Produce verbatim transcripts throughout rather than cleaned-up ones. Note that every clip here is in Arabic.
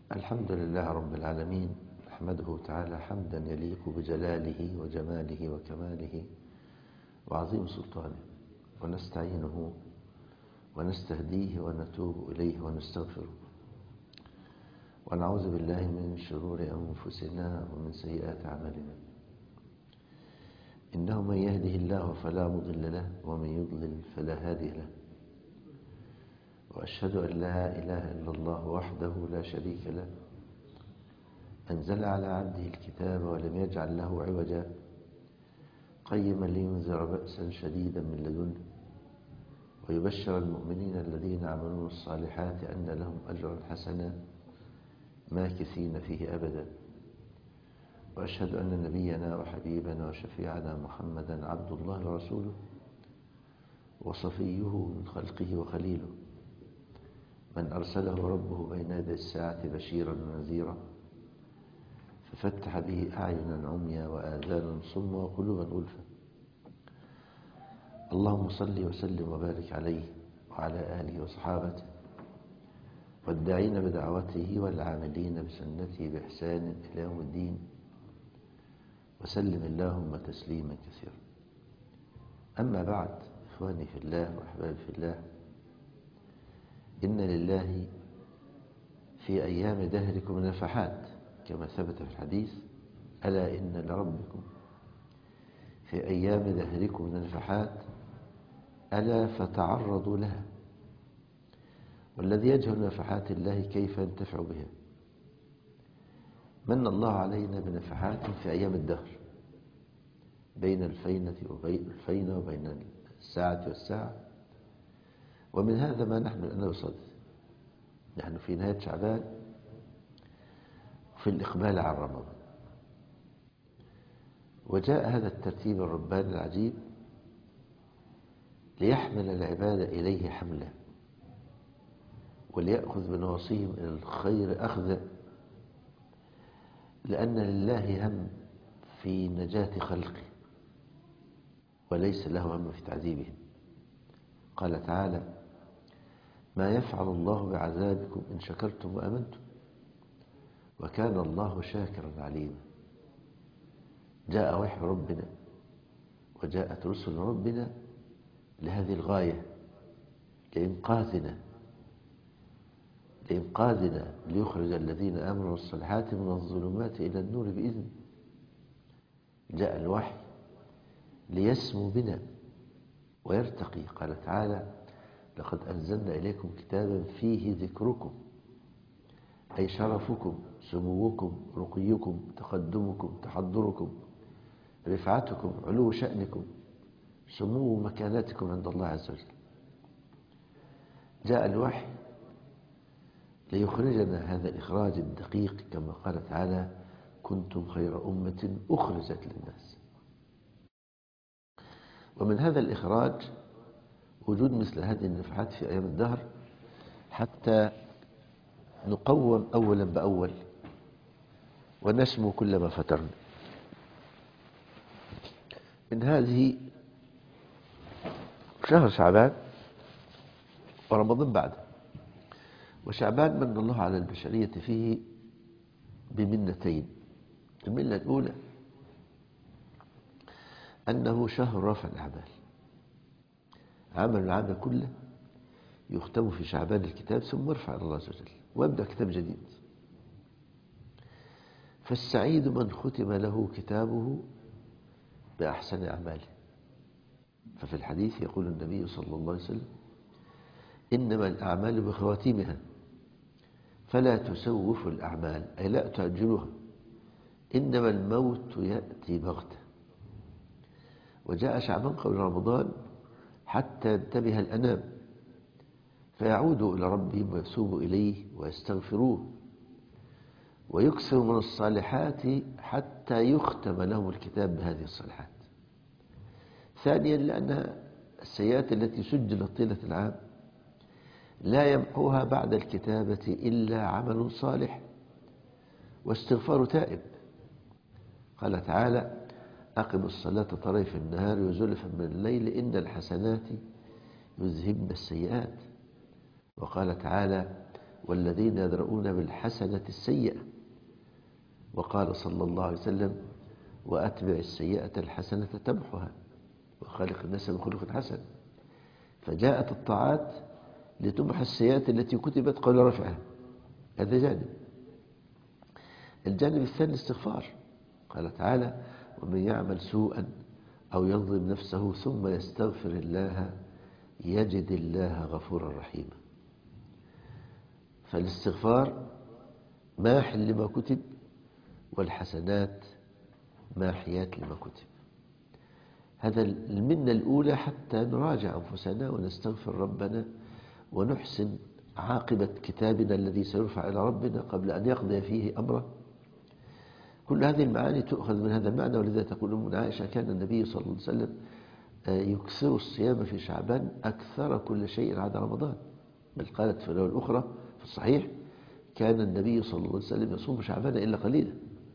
الحمد لله رب العالمين، نحمده تعالى حمدا يليق بجلاله وجماله وكماله وعظيم سلطانه، ونستعينه ونستهديه ونتوب إليه ونستغفره، ونعوذ بالله من شرور أنفسنا ومن سيئات أعمالنا. إنه من يهده الله فلا مضل له، ومن يضلل فلا هادي له. وأشهد أن لا إله إلا الله وحده لا شريك له، أنزل على عبده الكتاب ولم يجعل له عوجا، قيما لينذر بأسا شديدا من لدنه، ويبشر المؤمنين الذين عملوا الصالحات أن لهم أجرا حسنا ماكثين فيه أبدا. وأشهد أن نبينا وحبيبنا وشفيعنا محمدا عبد الله ورسوله، وصفيه من خلقه وخليله، من أرسله ربه بين يدي الساعة بشيرا ونذيرا، ففتح به أعينا عميا وآذانا صما وقلوبا غلفا. اللهم صل وسلم وبارك عليه وعلى آله وصحابته والداعين بدعوته والعاملين بسنته بإحسان إلى يوم الدين، وسلم اللهم تسليما كثيرا. أما بعد، إخواني في الله وأحبابي في الله، إن لله في أيام دهركم نفحات، كما ثبت في الحديث: ألا إن لربكم في أيام دهركم نفحات، ألا فتعرضوا لها. والذي يجهل نفحات الله كيف ينتفع بها؟ من الله علينا بنفحات في أيام الدهر، بين الفينة وبين الفينة وبين الساعة والساعة. ومن هذا ما نحن الآن بصدد، نحن في نهاية شعبان في الإقبال على رمضان، وجاء هذا الترتيب الرباني العجيب ليحمل العباد إليه حملا، وليأخذ بنواصيهم إلى الخير أخذا، لأن لله هم في نجاة خلقه وليس له هم في تعذيبهم. قال تعالى: ما يفعل الله بعذابكم إن شكرتم وأمنتم وكان الله شاكرا عليما. جاء وحي ربنا وجاءت رسل ربنا لهذه الغاية، لإنقاذنا لإنقاذنا ليخرج الذين آمنوا والصالحات من الظلمات إلى النور بإذن. جاء الوحي ليسمو بنا ويرتقي. قال تعالى: لقد أنزلنا إليكم كتابا فيه ذكركم، أي شرفكم، سموكم، رقيكم، تقدمكم، تحضركم، رفعتكم، علو شأنكم، سمو مكانتكم عند الله عز وجل. جاء الوحي ليخرجنا هذا الإخراج الدقيق، كما قال تعالى: كنتم خير أمة أخرجت للناس. ومن هذا الإخراج وجود مثل هذه النفحات في أيام الدهر، حتى نقوم أولا بأول ونسمو كلما فترنا. من هذه شهر شعبان ورمضان بعده. وشعبان من الله على البشرية فيه بمنتين. المنة الأولى أنه شهر رفع الأعمال، عمل العمل كله يختم في شعبان الكتاب، ثم يرفع إلى الله عز وجل ويبدأ كتاب جديد. فالسعيد من ختم له كتابه بأحسن أعماله. ففي الحديث يقول النبي صلى الله عليه وسلم: إنما الأعمال بخواتيمها فلا تسوفوا الأعمال، أي لا تأجلوها، إنما الموت يأتي بغتة. وجاء شعبان قبل رمضان حتى ينتبه الأنام فيعودوا إلى ربهم ويتوبوا إليه ويستغفروه ويكثروا من الصالحات حتى يختم لهم الكتاب بهذه الصالحات. ثانيا، لأن السيئات التي سجلت طيلة العام لا يمحوها بعد الكتابة إلا عمل صالح واستغفار تائب. قال تعالى: أقم الصلاة طريف النهار وزلفا من الليل إن الحسنات يذهبن السيئات. وقال تعالى: والذين يدرؤون بالحسنة السيئة. وقال صلى الله عليه وسلم وأتبع السيئة الحسنة تمحها وخالق الناس بخلق حسن. فجاءت الطاعات لتمحى السيئات التي كتبت قبل رفعها. هذا جانب. الجانب الثاني الاستغفار. قال تعالى ومن يعمل سوءا أو يظلم نفسه ثم يستغفر الله يجد الله غفورا رحيما. فالاستغفار ماح لما كتب، والحسنات ماحيات لما كتب. هذا المنة الأولى حتى نراجع أنفسنا ونستغفر ربنا ونحسن عاقبة كتابنا الذي سيرفع إلى ربنا قبل أن يقضي فيه أمره. كل هذه المعاني تؤخذ من هذا المعنى. ولذا تقول أم عائشة كان النبي صلى الله عليه وسلم يكثر الصيام في شعبان أكثر كل شيء عدا رمضان. بل قالت في الرواية الأخرى في الصحيح كان النبي صلى الله عليه وسلم يصوم شعبان إلا قليلا.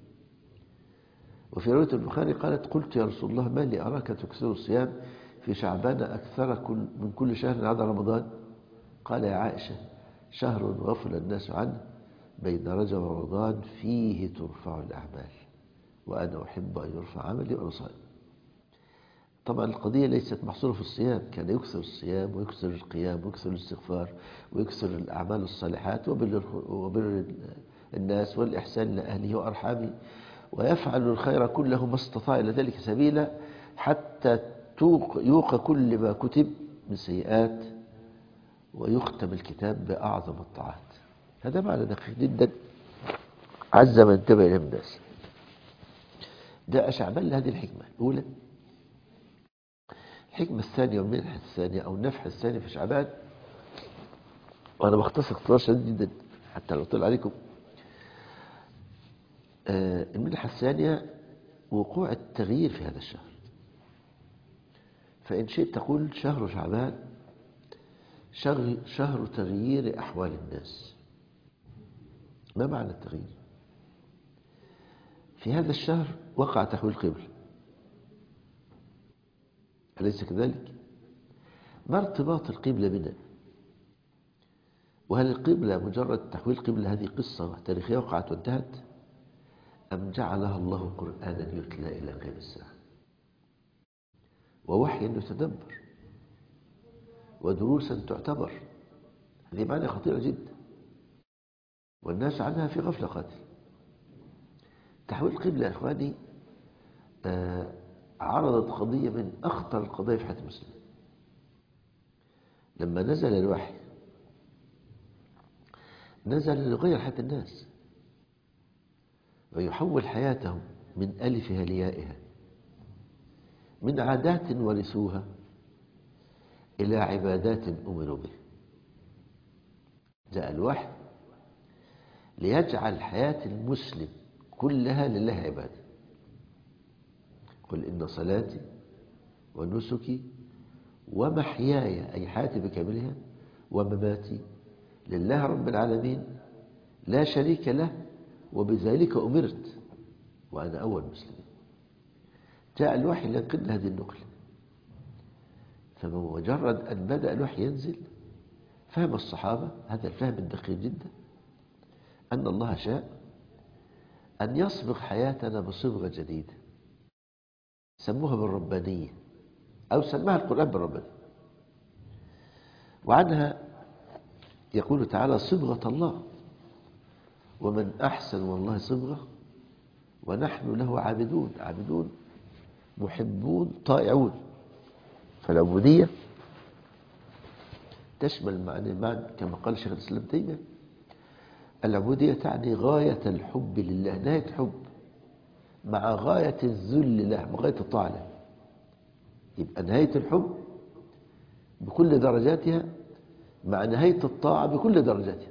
وفي رواية البخاري قالت قلت يا رسول الله ما لي أراك تكثر الصيام في شعبان أكثر كل من كل شهر عدا رمضان؟ قال يا عائشة شهر غفل الناس عنه بين رجب ورمضان فيه ترفع الأعمال وأنا أحب أن يرفع عملي وأنا صائم. طبعا القضية ليست محصورة في الصيام. كان يكثر الصيام ويكثر القيام ويكثر الاستغفار ويكثر الأعمال الصالحات وبر الناس والإحسان لأهله وأرحامه، ويفعل الخير كله ما استطاع إلى ذلك سبيلا حتى يوقى كل ما كتب من سيئات ويختم الكتاب بأعظم الطاعات. هذا معنى دقيق جدا عز من انتبه إليه الناس. جاء شعبان لهذه الحكمة الأولى. الحكمة الثانية والمنحة الثانية أو النفحة الثانية في شعبان، وأنا بختصر اختصار شديد جدا حتى لو طلع عليكم. آه المنحة الثانية وقوع التغيير في هذا الشهر. فإن شئت تقول شهر شعبان شهر, شهر تغيير أحوال الناس. ما معنى التغيير؟ في هذا الشهر وقع تحويل قبل، أليس كذلك؟ ما ارتباط القبلة بنا؟ وهل القبلة مجرد تحويل قبلة هذه قصة تاريخية وقعت وانتهت، أم جعلها الله قرآنا يتلى إلى قيام الساعة ووحيا يتدبر ودروسا تعتبر؟ هذه معنى خطيرة جدا والناس عنها في غفلة قاتل. تحويل القبلة يا إخواني آه عرضت قضية من أخطر القضايا في حياة المسلم. لما نزل الوحي نزل لغير حياة الناس ويحول حياتهم من ألفها ليائها، من عادات ورثوها إلى عبادات أمروا به. جاء الوحي ليجعل حياة المسلم كلها لله عبادة. قل إن صلاتي ونسكي ومحياي أي حياتي بكاملها ومماتي لله رب العالمين لا شريك له وبذلك أمرت وأنا أول مسلم. جاء الوحي لينقل هذه النقلة. فمجرد أن بدأ الوحي ينزل فهم الصحابة هذا الفهم الدقيق جدا أن الله شاء أن يصبغ حياتنا بصبغة جديدة سموها بالربانية أو سماها القرآن بالربانية. وعنها يقول تعالى صبغة الله ومن أحسن والله صبغة ونحن له عابدون. عابدون محبون طائعون. فالعبودية تشمل معنى معنى كما قال شيخ الإسلام تيمية العبودية تعني غاية الحب لله، نهاية الحب مع غاية الذل له وغاية الطاعة له. يبقى نهاية الحب بكل درجاتها مع نهاية الطاعة بكل درجاتها.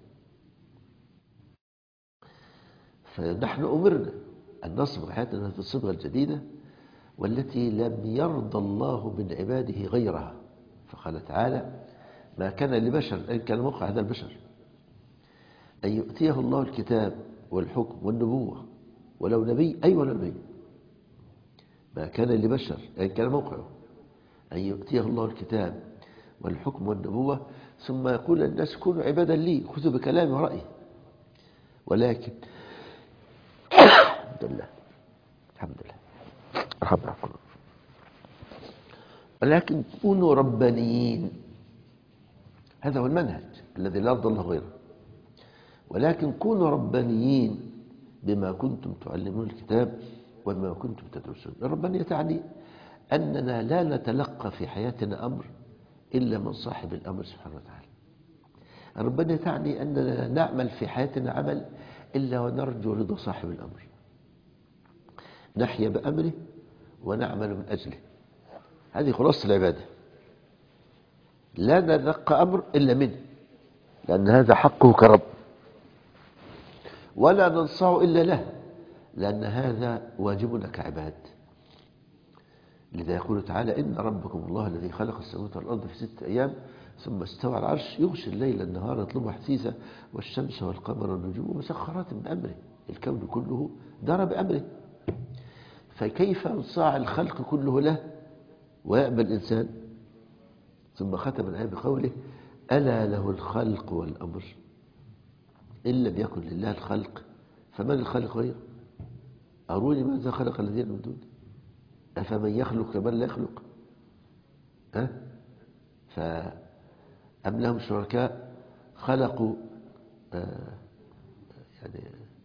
فنحن أمرنا أن نصبغ حياتنا في الصبغة الجديدة والتي لم يرضى الله من عباده غيرها. فقال تعالى ما كان لبشر أن كان موقع هذا البشر أن يؤتيه الله الكتاب والحكم والنبوة ولو نبي أي ولا نبي. ما كان لبشر أن كان موقعه أن يؤتيه الله الكتاب والحكم والنبوة، ثم يقول الناس كونوا عبادا لي خذوا بكلامي ورأيي. ولكن الحمد لله الحمد لله الحمد لله ولكن كونوا ربانيين، هذا هو المنهج الذي لا يرضى الله غيره. ولكن كونوا ربانيين بما كنتم تعلمون الكتاب وبما كنتم تدرسون. الربانية تعني أننا لا نتلقى في حياتنا أمر إلا من صاحب الأمر سبحانه وتعالى. الربانية تعني أننا نعمل في حياتنا عمل إلا ونرجو رضا صاحب الأمر، نحيا بأمره ونعمل من أجله. هذه خلاصة العبادة. لا نتلقى أمر إلا منه لأن هذا حقه كرب، ولا ننصاع إلا له لأن هذا واجبنا كعباد. لذا يقول تعالى إن ربكم الله الذي خلق السماوات والأرض في ستة أيام ثم استوى على العرش يغشي الليل النهار يطلبه حثيثا والشمس والقمر والنجوم مسخرات بأمره. الكون كله دار بأمره، فكيف ينصاع الخلق كله له ويأبى الإنسان؟ ثم ختم الآية بقوله ألا له الخلق والأمر. إن لم يكن لله الخلق فمن الخالق غيره؟ أروني ماذا خلق الذين من دونه أفمن يخلق كمن لا يخلق؟ أه؟ فأم لهم شركاء خلقوا آه يعني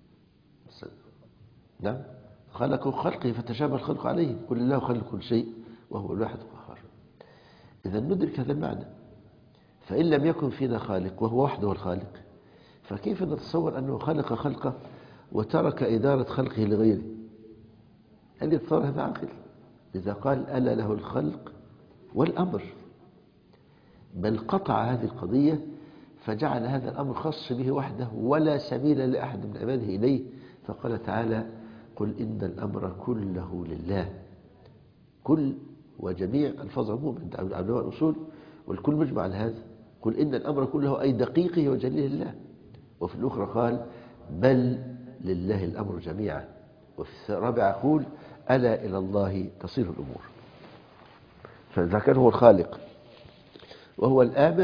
نعم خلقوا خلقه فتشابه الخلق عليه قل الله خلق كل شيء وهو الواحد القهار. إذا ندرك هذا المعنى. فإن لم يكن فينا خالق وهو وحده الخالق فكيف نتصور أنه خلق خلقه وترك إدارة خلقه لغيره؟ هل يتصور هذا عاقل؟ إذا قال ألا له الخلق والأمر، بل قطع هذه القضية فجعل هذا الأمر خاص به وحده ولا سبيل لأحد من عباده إليه. فقال تعالى قل إن الأمر كله لله. كل وجميع الفاظ عموم عند علماء الأصول، والكل مجمع على هذا. قل إن الأمر كله أي دقيقه وجليله لله. وفي الأخرى قال بل لله الأمر جميعا. وفي الرابعة يقول ألا إلى الله تصير الأمور. فإذا كان هو الخالق وهو الآمر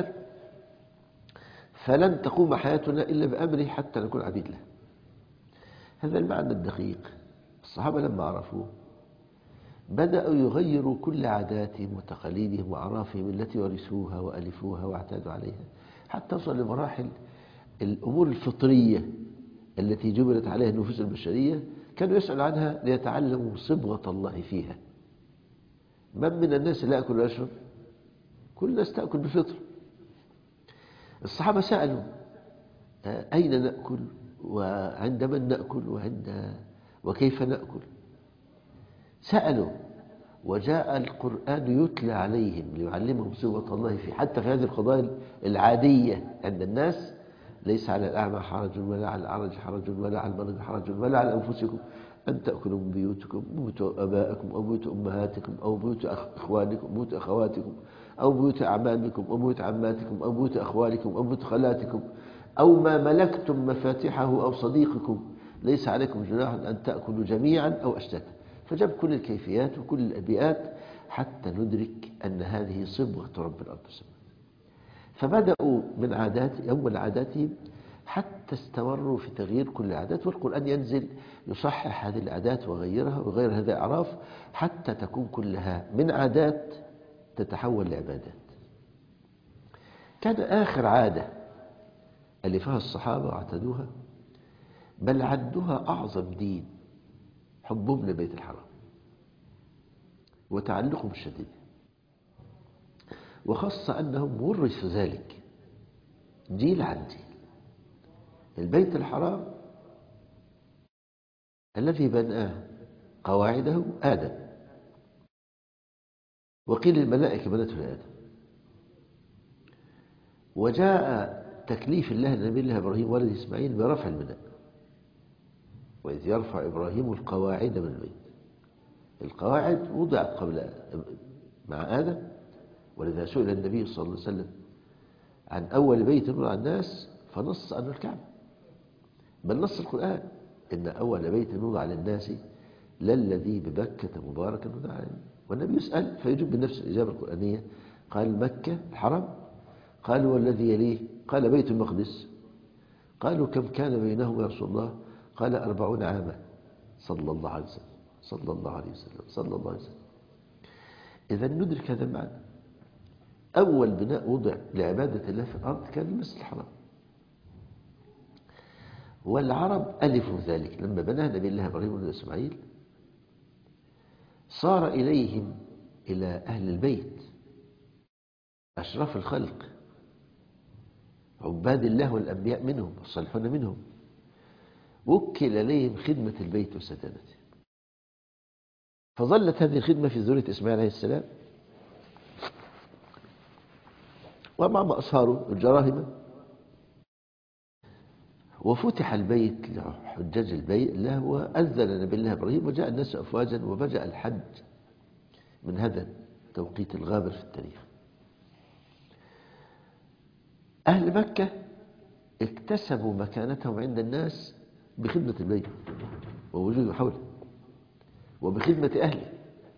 فلن تقوم حياتنا إلا بأمره حتى نكون عبيد له. هذا المعنى الدقيق. الصحابة لما عرفوه بدأوا يغيروا كل عاداتهم وتقاليدهم وأعرافهم التي ورثوها وألفوها واعتادوا عليها حتى وصل لمراحل الأمور الفطرية التي جبلت عليها النفوس البشرية كانوا يسألوا عنها ليتعلموا صبغة الله فيها. من من الناس لا يأكل ويشرب؟ كل الناس تأكل بفطر. الصحابة سألوا أين نأكل وعند من نأكل وعند وكيف نأكل؟ سألوا وجاء القرآن يتلى عليهم ليعلمهم صبغة الله فيه حتى في هذه القضايا العادية عند الناس. ليس على الأعمى حرج ولا على الأعرج حرج ولا على المريض حرج ولا على أنفسكم أن تأكلوا من بيوتكم بيوت أبائكم أو بيوت أمهاتكم أو بيوت إخوانكم بيوت أخواتكم أو بيوت أعمامكم أو بيوت عماتكم أو بيوت أخوالكم أو بيوت خالاتكم أو ما ملكتم مفاتحه أو صديقكم ليس عليكم جناح أن تأكلوا جميعا أو أشتاتا. فجاب كل الكيفيات وكل الأبيات حتى ندرك أن هذه صبغة رب الأرض والسماء. فبدأوا من عادات أول عاداتهم حتى استمروا في تغيير كل العادات، والقرآن ينزل يصحح هذه العادات وغيرها وغير هذه الأعراف حتى تكون كلها من عادات تتحول لعبادات. كان آخر عادة ألفها الصحابة واعتدوها بل عدوها أعظم دين حبهم لبيت الحرام وتعلقهم الشديد، وخاصة أنهم ورثوا ذلك جيل عن جيل. البيت الحرام الذي بناه قواعده آدم، وقيل الملائكة بنته لآدم، وجاء تكليف الله لنبي الله إبراهيم ولد إسماعيل برفع البناء وإذ يرفع إبراهيم القواعد من البيت. القواعد وضعت قبل مع آدم، ولذا سئل النبي صلى الله عليه وسلم عن أول بيت وضع الناس فنص أنه الكعبة، بل نص القرآن إن أول بيت وضع للناس للذي ببكة مباركا وضع عليه. والنبي يسأل فيجيب بنفس الإجابة القرآنية قال مكة الحرم. قال والذي يليه؟ قال بيت المقدس. قالوا كم كان بينهم يا رسول الله؟ قال أربعون عاما. صلى الله عليه وسلم صلى الله عليه وسلم صلى الله عليه وسلم. إذا ندرك هذا المعنى. أول بناء وضع لعبادة الله في الأرض كان المسجد الحرام، والعرب ألفوا ذلك لما بناه نبي الله إبراهيم وابنه إسماعيل. صار إليهم إلى أهل البيت أشرف الخلق، عباد الله والأنبياء منهم والصالحون منهم، وكل إليهم خدمة البيت وسدانته. فظلت هذه الخدمة في ذرية إسماعيل عليه السلام، ومع ما أصهروا الجراهمة. وفتح البيت لحجاج البيت الله، وأذن نبي الله إبراهيم وجاء الناس أفواجا، وبدأ الحج من هذا التوقيت الغابر في التاريخ. أهل مكة اكتسبوا مكانتهم عند الناس بخدمة البيت ووجوده حوله وبخدمة أهله،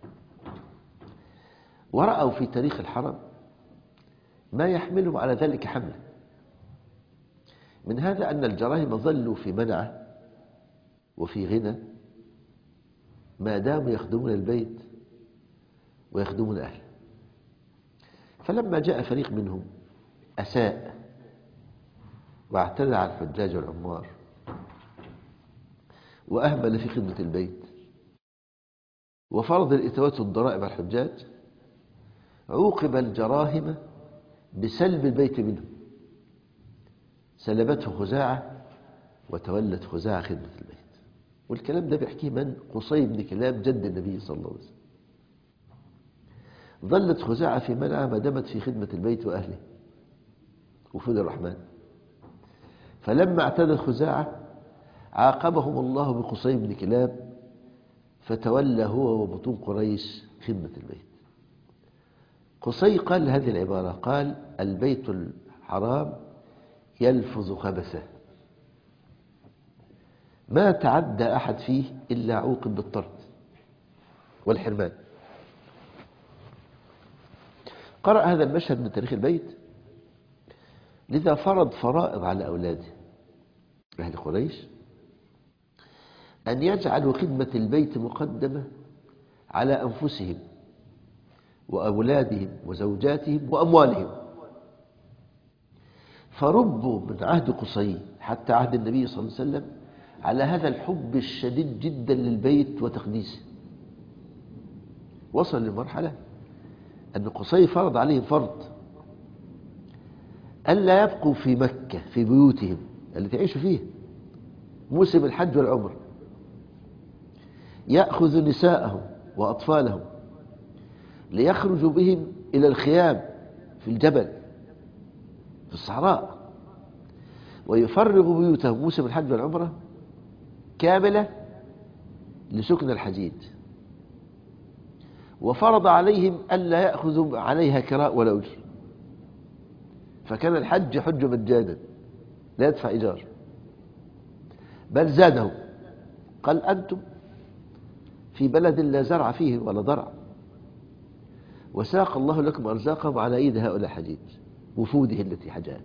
ورأوا في تاريخ الحرم ما يحملهم على ذلك حملا. من هذا أن الجراهمة ظلوا في منعة وفي غنى ما داموا يخدمون البيت ويخدمون أهله. فلما جاء فريق منهم أساء واعتدى على الحجاج والعمار وأهمل في خدمة البيت وفرض الإتوات والضرائب على الحجاج، عوقب الجراهمة بسلب البيت منهم. سلبته خزاعة وتولت خزاعة خدمة البيت. والكلام ده بيحكيه من؟ قصي بن كلاب جد النبي صلى الله عليه وسلم. ظلت خزاعة في منعها ما دامت في خدمة البيت وأهله وفود الرحمن. فلما اعتدت خزاعة عاقبهم الله بقصي بن كلاب، فتولى هو وبطون قريش خدمة البيت. قصي قال هذه العبارة، قال البيت الحرام يلفظ خبثه، ما تعدى أحد فيه إلا عوقب بالطرد والحرمان. قرأ هذا المشهد من تاريخ البيت، لذا فرض فرائض على أولاده أهل قريش أن يجعلوا خدمة البيت مقدمة على أنفسهم وأولادهم وزوجاتهم وأموالهم. فربوا من عهد قصي حتى عهد النبي صلى الله عليه وسلم على هذا الحب الشديد جدا للبيت وتقديسه. وصل لمرحلة أن قصي فرض عليهم فرض ألا يبقوا في مكة في بيوتهم التي يعيشوا فيها موسم الحج والعمر، يأخذ نساءهم وأطفالهم ليخرجوا بهم إلى الخيام في الجبل في الصحراء، ويفرغوا بيوتهم موسم الحج والعمرة كاملة لسكن الحجيج. وفرض عليهم ألا يأخذوا عليها كراء ولا أجر، فكان الحج حج مجانا لا يدفع إيجار، بل زاده. قال أنتم في بلد لا زرع فيه ولا ضرع، وساق الله لكم أرزاقهم على أيدي هؤلاء الحجيج وفوده التي حجات،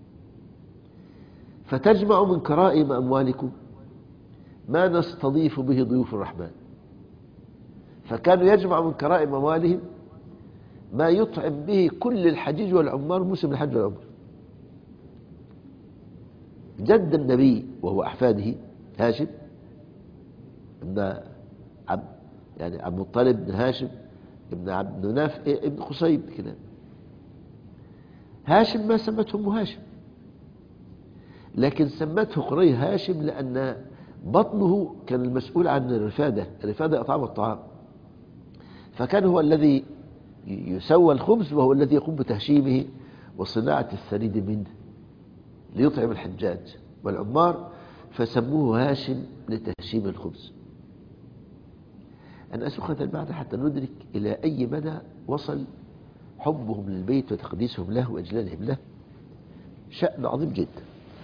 فتجمع من كرائم أموالكم ما نستضيف به ضيوف الرحمن. فكانوا يجمع من كرائم أموالهم ما يطعم به كل الحجيج والعمار موسم الحج والعمر. جد النبي وهو أحفاده هاشم ابن عبد يعني عبد المطلب بن هاشم ابن عبد مناف ابن قصي بن كلاب. هاشم ما سمته أم هاشم، لكن سمته قري هاشم لأن بطنه كان المسؤول عن الرفادة. الرفادة أطعام الطعام، فكان هو الذي يسوى الخبز وهو الذي يقوم بتهشيمه وصناعة الثريد منه ليطعم الحجاج والعمار، فسموه هاشم لتهشيم الخبز. أنا أسوق هذا المعنى حتى ندرك إلى أي مدى وصل حبهم للبيت وتقديسهم له وإجلالهم له، شأن عظيم جدا.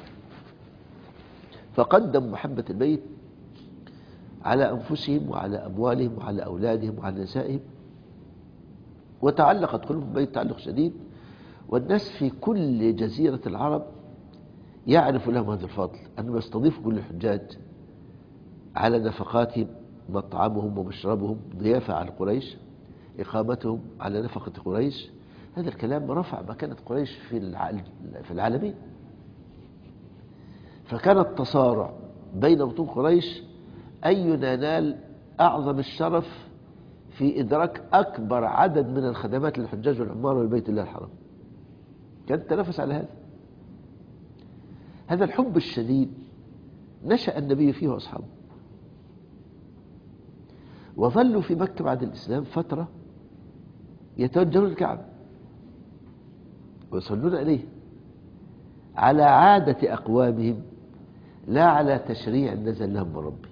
فقدموا محبة البيت على أنفسهم وعلى أموالهم وعلى أولادهم وعلى نسائهم، وتعلقت قلوبهم به تعلق شديد، والناس في كل جزيرة العرب يعرف لهم هذا الفضل، أنهم يستضيفوا كل الحجاج على نفقاتهم، مطعمهم ومشربهم، ضيافة على قريش، إقامتهم على نفقة قريش. هذا الكلام رفع مكانة قريش في في العالمين. فكان التصارع بين بطون قريش أينا ينال أعظم الشرف في إدراك أكبر عدد من الخدمات للحجاج والعمار والبيت الله الحرام. كان تنافس على هذا. هذا الحب الشديد نشأ النبي فيه وأصحابه، وظلوا في مكة بعد الإسلام فترة يتوجهون الكعبة ويصلون إليه على عادة أقوامهم، لا على تشريع نزل لهم من ربي.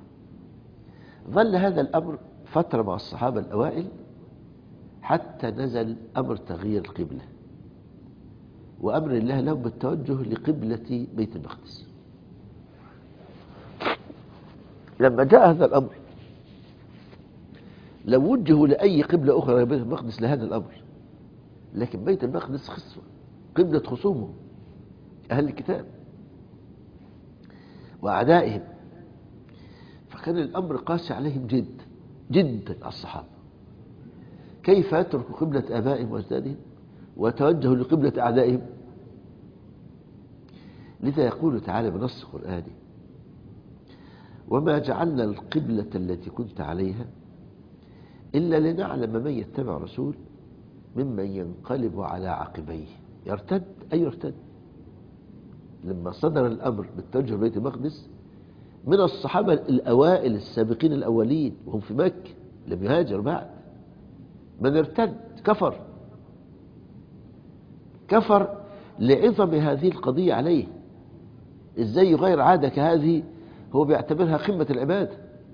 ظل هذا الأمر فترة مع الصحابة الأوائل حتى نزل أمر تغيير القبلة وأمر الله لهم بالتوجه لقبلة بيت المقدس. لما جاء هذا الأمر لو وجهوا لأي قبلة أخرى غير بيت المقدس لهذا الأمر، لكن بيت المقدس خصوة قبلة خصومه أهل الكتاب وأعدائهم، فكان الأمر قاسي عليهم جد جدا الصحابة. كيف يتركوا قبلة آبائهم وأجدادهم وتوجهوا لقبلة أعدائهم؟ لذا يقول تعالى بنص قرآني: وما جعلنا القبلة التي كنت عليها إلا لنعلم من يتبع رسول ممن ينقلب على عقبيه. يرتد أي يرتد. لما صدر الأمر بالتوجه لبيت المقدس من الصحابة الأوائل السابقين الأولين وهم في مكة لم يهاجر بعد، من ارتد كفر كفر لعظم هذه القضية عليه. ازاي يغير عادة كهذه هو بيعتبرها قمة العبادة،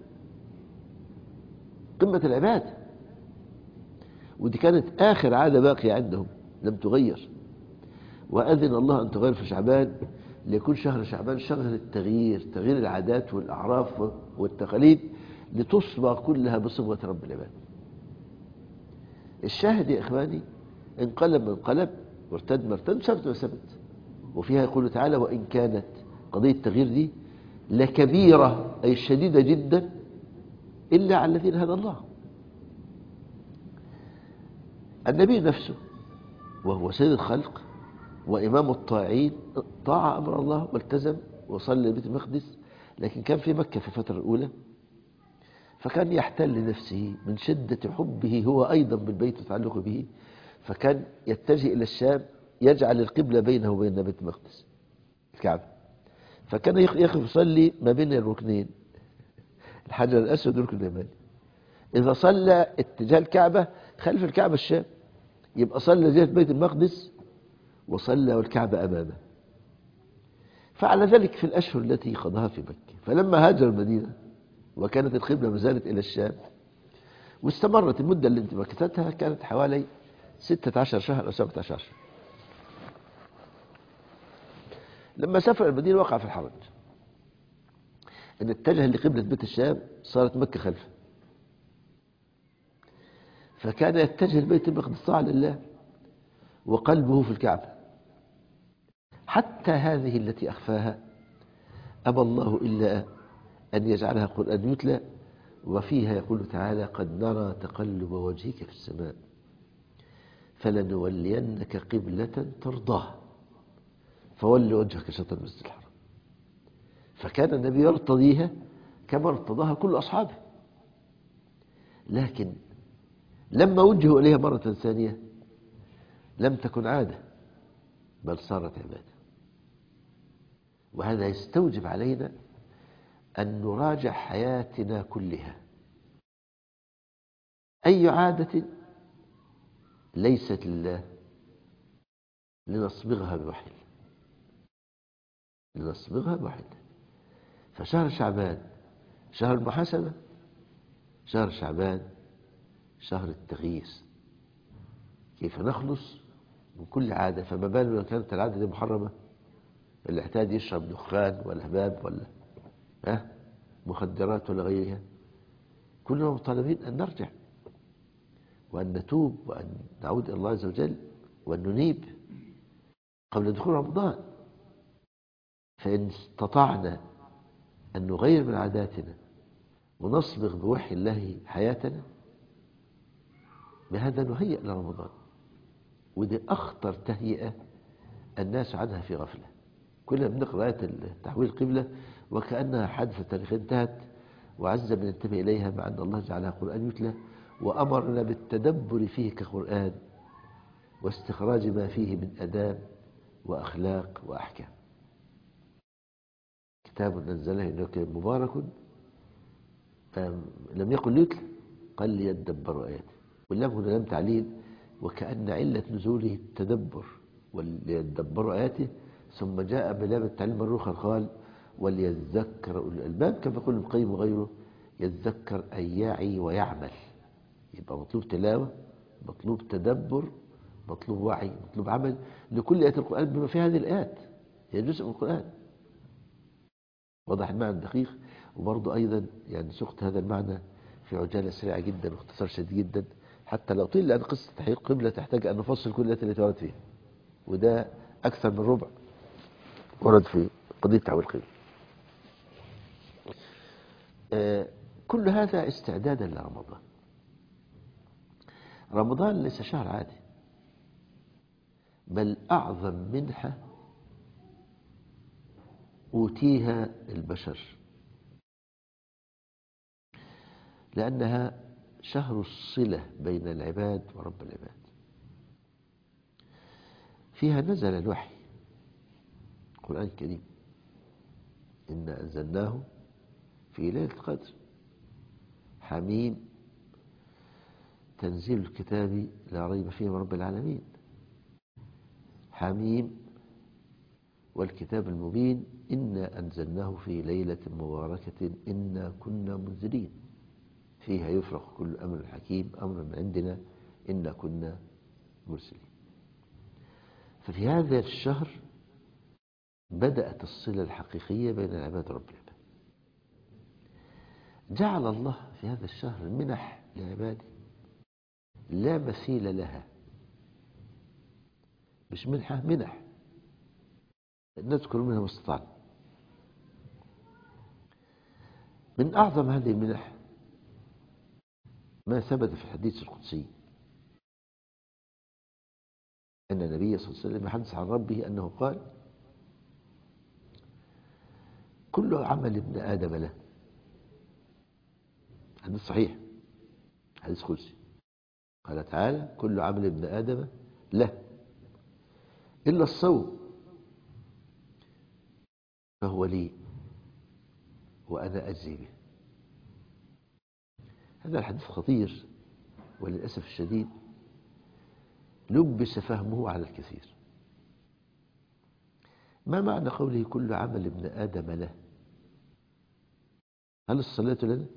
قمة العبادة، ودي كانت آخر عادة باقية عندهم لم تغير. وأذن الله أن تغير في شعبان ليكون شهر شعبان شهر التغيير، تغيير العادات والأعراف والتقاليد لتصبغ كلها بصبغة رب العباد. الشاهد يا إخواني، انقلب من انقلب وارتد مرتد، ثبت وثبت. وفيها يقول تعالى: وإن كانت قضية التغيير دي لكبيرة أي شديدة جدا إلا على الذين هدى الله. النبي نفسه وهو سيد الخلق وإمام الطاعين طاع أمر الله والتزم وصلى لبيت المقدس، لكن كان في مكة في الفترة الأولى، فكان يحتل لنفسه من شدة حبه هو أيضا بالبيت وتعلقه به، فكان يتجه إلى الشام يجعل القبلة بينه وبين بيت المقدس الكعبة، فكان يقف يصلي ما بين الركنين الحجر الأسود والركن اليماني. إذا صلى اتجاه الكعبة خلف الكعبة الشام، يبقى صلى جهة بيت المقدس وصلى والكعبة أمامه. فعل ذلك في الأشهر التي قضاها في مكة. فلما هاجر المدينة وكانت القبلة ما زالت إلى الشام، واستمرت المدة اللي مكثتها كانت حوالي ستة عشر شهر أو سبعة عشر شهر. لما سافر المدينة وقع في الحرج أن اتجه لقبلة بيت الشام، صارت مكة خلفه، فكان يتجه لبيت المقدس طاعة لله وقلبه في الكعبة. حتى هذه التي أخفاها أبى الله إلا أن يجعلها قرآن يتلى، وفيها يقول تعالى: قد نرى تقلب وجهك في السماء فلنولينك قبلة ترضاها فول وجهك شطر المسجد الحرام. فكان النبي يرتضيها كما ارتضاها كل أصحابه، لكن لما وجهوا إليها مرة ثانية لم تكن عادة بل صارت عبادة. وهذا يستوجب علينا أن نراجع حياتنا كلها. أي عادة ليست لله لنصبغها بوحي لنصبغها بوحي فشهر شعبان شهر المحاسبة، شهر شعبان شهر التغيير، كيف نخلص من كل عادة. فما بالنا لو كانت العادة دي محرمة، اللي احتاج يشرب دخان ولا هباب ولا ها مخدرات ولا غيرها، كلنا مطالبين أن نرجع وأن نتوب وأن نعود إلى الله عز وجل وأن ننيب قبل دخول رمضان. فإن استطعنا أن نغير من عاداتنا ونصبغ بوحي الله حياتنا بهذا نهيئ لرمضان. ودي أخطر تهيئة الناس عنها في غفلة. كلنا بنقرأ آية تحويل القبلة وكأنها حادثة تاريخية انتهت، وعز من ننتبه إليها، مع أن الله جعلها قرآن يتلى وأمرنا بالتدبر فيه كقرآن واستخراج ما فيه من أداب وأخلاق وأحكام. كتاب نزله إنك مبارك لم يقل ليتلى، قال ليدبروا آياته، واللام هنا لام تعليل، وكأن علة نزوله التدبر وليدبروا آياته، ثم جاء بلام التعليل مرة أخرى قال وليذكر أولو الألباب، كما يقول ابن القيم وغيره يذكر أن يعي ويعمل. يبقى مطلوب تلاوة، مطلوب تدبر، مطلوب وعي، مطلوب عمل لكل آية القرآن بما فيها هذه الآيات، هي جزء من القرآن. وضح المعنى الدقيق. وبرضه أيضا يعني سقت هذا المعنى في عجالة سريعة جدا واختصار شديد جدا، حتى لو طيل، لأن قصة تحقيق قبلة تحتاج أن نفصل كل الآيات التي ورد فيها، وده أكثر من ربع ورد في قضية تحويل القبلة. آه كل هذا استعدادا لرمضان. رمضان ليس شهر عادي، بل أعظم منحة أوتيها البشر، لأنها شهر الصلة بين العباد ورب العباد. فيها نزل الوحي، القرآن الكريم إنا أنزلناه في ليلة القدر، حميم تنزيل الكتاب لا ريب فيه من رب العالمين، حميم والكتاب المبين إنا أنزلناه في ليلة مباركة إنا كنا منذرين فيها يفرق كل أمر حكيم أمر من عندنا إنا كنا مرسلين. ففي هذا الشهر بدأت الصلة الحقيقية بين العباد ورب العباد. جعل الله في هذا الشهر منح لعباده لا مثيل لها، مش منحة، منح نذكر منها ما استطعنا. من أعظم هذه المنح ما ثبت في الحديث القدسي أن النبي صلى الله عليه وسلم يحدث عن ربه أنه قال كل عمل ابن آدم له، حديث صحيح، حديث قدسي، قال تعالى كل عمل ابن آدم له إلا الصوم فهو لي وأنا أجزي به. هذا الحديث خطير، وللأسف الشديد لبس فهمه على الكثير. ما معنى قوله كل عمل ابن آدم له؟ هل الصلاة لنا؟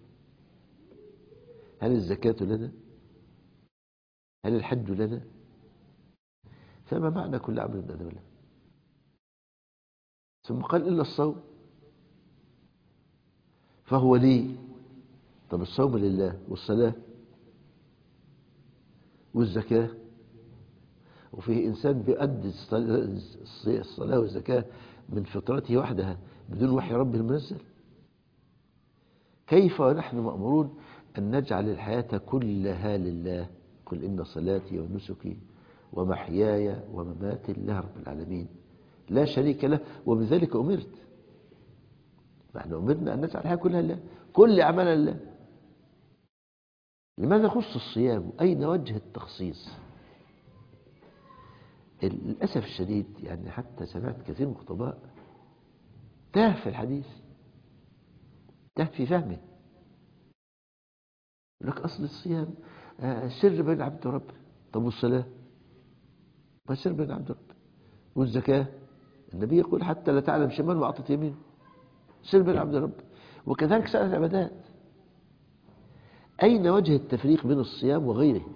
هل الزكاة لنا؟ هل الحج لنا؟ فما معنى كل عمل ابن آدم له؟ ثم قال إلا الصوم فهو لي. طب الصوم لله والصلاة والزكاة، وفيه إنسان بيؤدي الصلاة والزكاة من فطرته وحدها بدون وحي ربه المنزل. كيف ونحن مأمورون أن نجعل الحياة كلها لله؟ قل إن صلاتي ونسكي ومحياي ومماتي لله رب العالمين لا شريك له وبذلك أمرت. نحن أمرنا أن نجعل الحياة كلها لله، كل أعمالنا لله. لماذا خص الصيام؟ أين وجه التخصيص؟ للأسف الشديد يعني حتى سمعت كثير من الخطباء تاه في الحديث، تاه في فهمه. يقول لك أصل الصيام سر بين عبد ورب. طب والصلاة؟ ما سر بين عبد ورب. والزكاة النبي يقول حتى لا تعلم شمال وأعطت يمين، سر بين عبد ورب. وكذلك سائر العبادات. أين وجه التفريق بين الصيام وغيره؟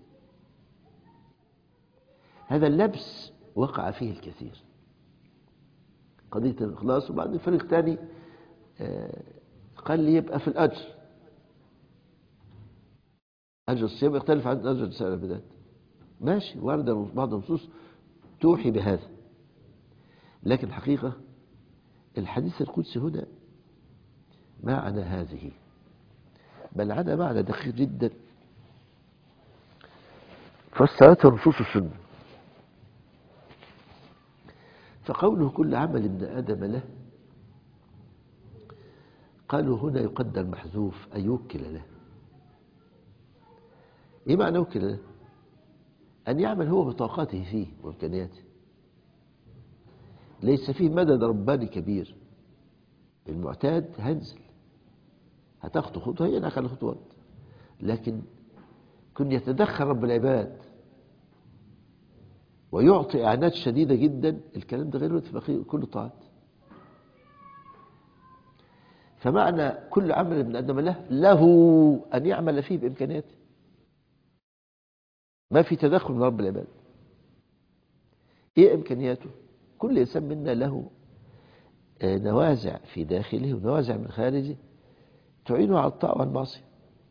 هذا اللبس وقع فيه الكثير، قضية الإخلاص. وبعد الفريق الثاني قال لي يبقى في الأجر. أجر الصيام يختلف عن أجر سائر العبادات. ماشي، وارد بعض النصوص توحي بهذا، لكن الحقيقة الحديث القدسي هنا معنى هذه، بل عدا معنى دقيق جدا فسرته نصوص السنة. فقوله كل عمل ابن آدم له، قالوا هنا يقدر محذوف أي يوكل له. إيه معنى يوكل له؟ أن يعمل هو بطاقته فيه وإمكانياته، ليس فيه مدد رباني كبير. المعتاد هنزل هتاخد خطوة هي على خطوات، لكن كن يتدخل رب العباد ويعطي إعانات شديدة جدا، الكلام ده غير في كل الطاعات. فمعنى كل عمل ابن آدم له، له أن يعمل فيه بإمكانياته، ما في تدخل من رب العباد. إيه إمكانياته؟ كل إنسان منا له نوازع في داخله ونوازع من خارجه تعينه على الطاعة والمعصية.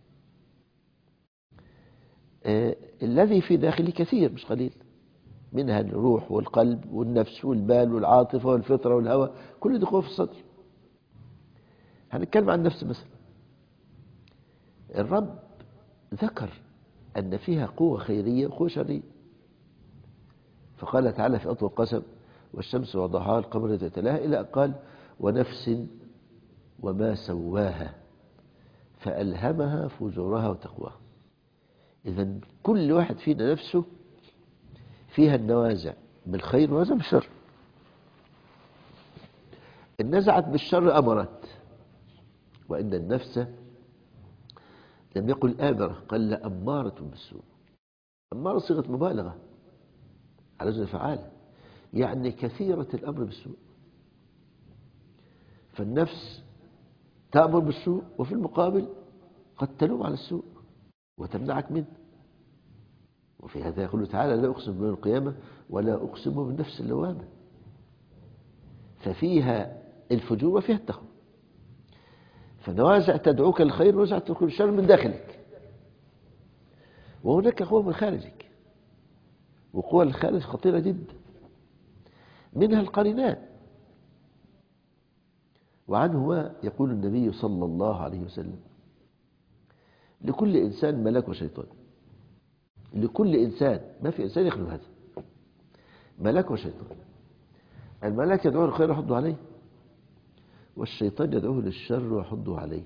آه الذي في داخله كثير مش قليل، منها الروح والقلب والنفس والبال والعاطفة والفطرة والهوى، كل دي قوة في الصدر. هنتكلم عن النفس مثلا. الرب ذكر أن فيها قوة خيرية وقوة شرية، فقال تعالى في أطول قسم والشمس وضحاها القمر إذا تلاها، إلى أن قال ونفس وما سواها فألهمها فجورها وتقواها. إذن كل واحد فينا نفسه فيها النوازع بالخير ونوازع بالشر. النزعت بالشر أمرت، وإن النفس لم يقل آمرة، قال لأمارة بالسوء. أمارة صيغة مبالغة على وزن فعالة، يعني كثيرة الأمر بالسوء. فالنفس تأمر بالسوء، وفي المقابل قد تلوم على السوء وتمنعك منه. وفي هذا يقول تعالى لا أقسم بيوم القيامة ولا أقسم بالنفس اللوامة. ففيها الفجور وفيها التقوى. فنوازع تدعوك للخير ونوازع تدعوك للشر من داخلك، وهناك قوة من خارجك، وقوة الخارج خطيرة جدا، منها القرينات. وعنهما يقول النبي صلى الله عليه وسلم لكل إنسان ملاك وشيطان. لكل إنسان، ما في إنسان يخلو هذا، ملاك وشيطان. الملاك يدعوه للخير ويحضه عليه، والشيطان يدعوه للشر ويحضه عليه.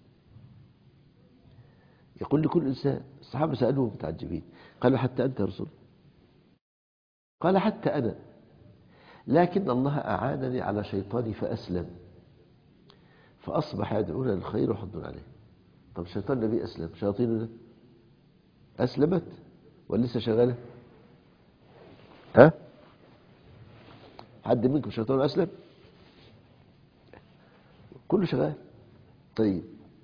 يقول لكل إنسان. الصحابة سألوه متعجبين، قالوا حتى أنت يا رسول؟ قال حتى أنا، لكن الله أعانني على شيطاني فأسلم، فأصبح يدعونا للخير ويحضون عليه. طب الشيطان النبي أسلم، شياطيننا أسلمت ولا لسه شغالة؟ ها؟ حد منكم شيطان أسلم؟ كله شغال. طيب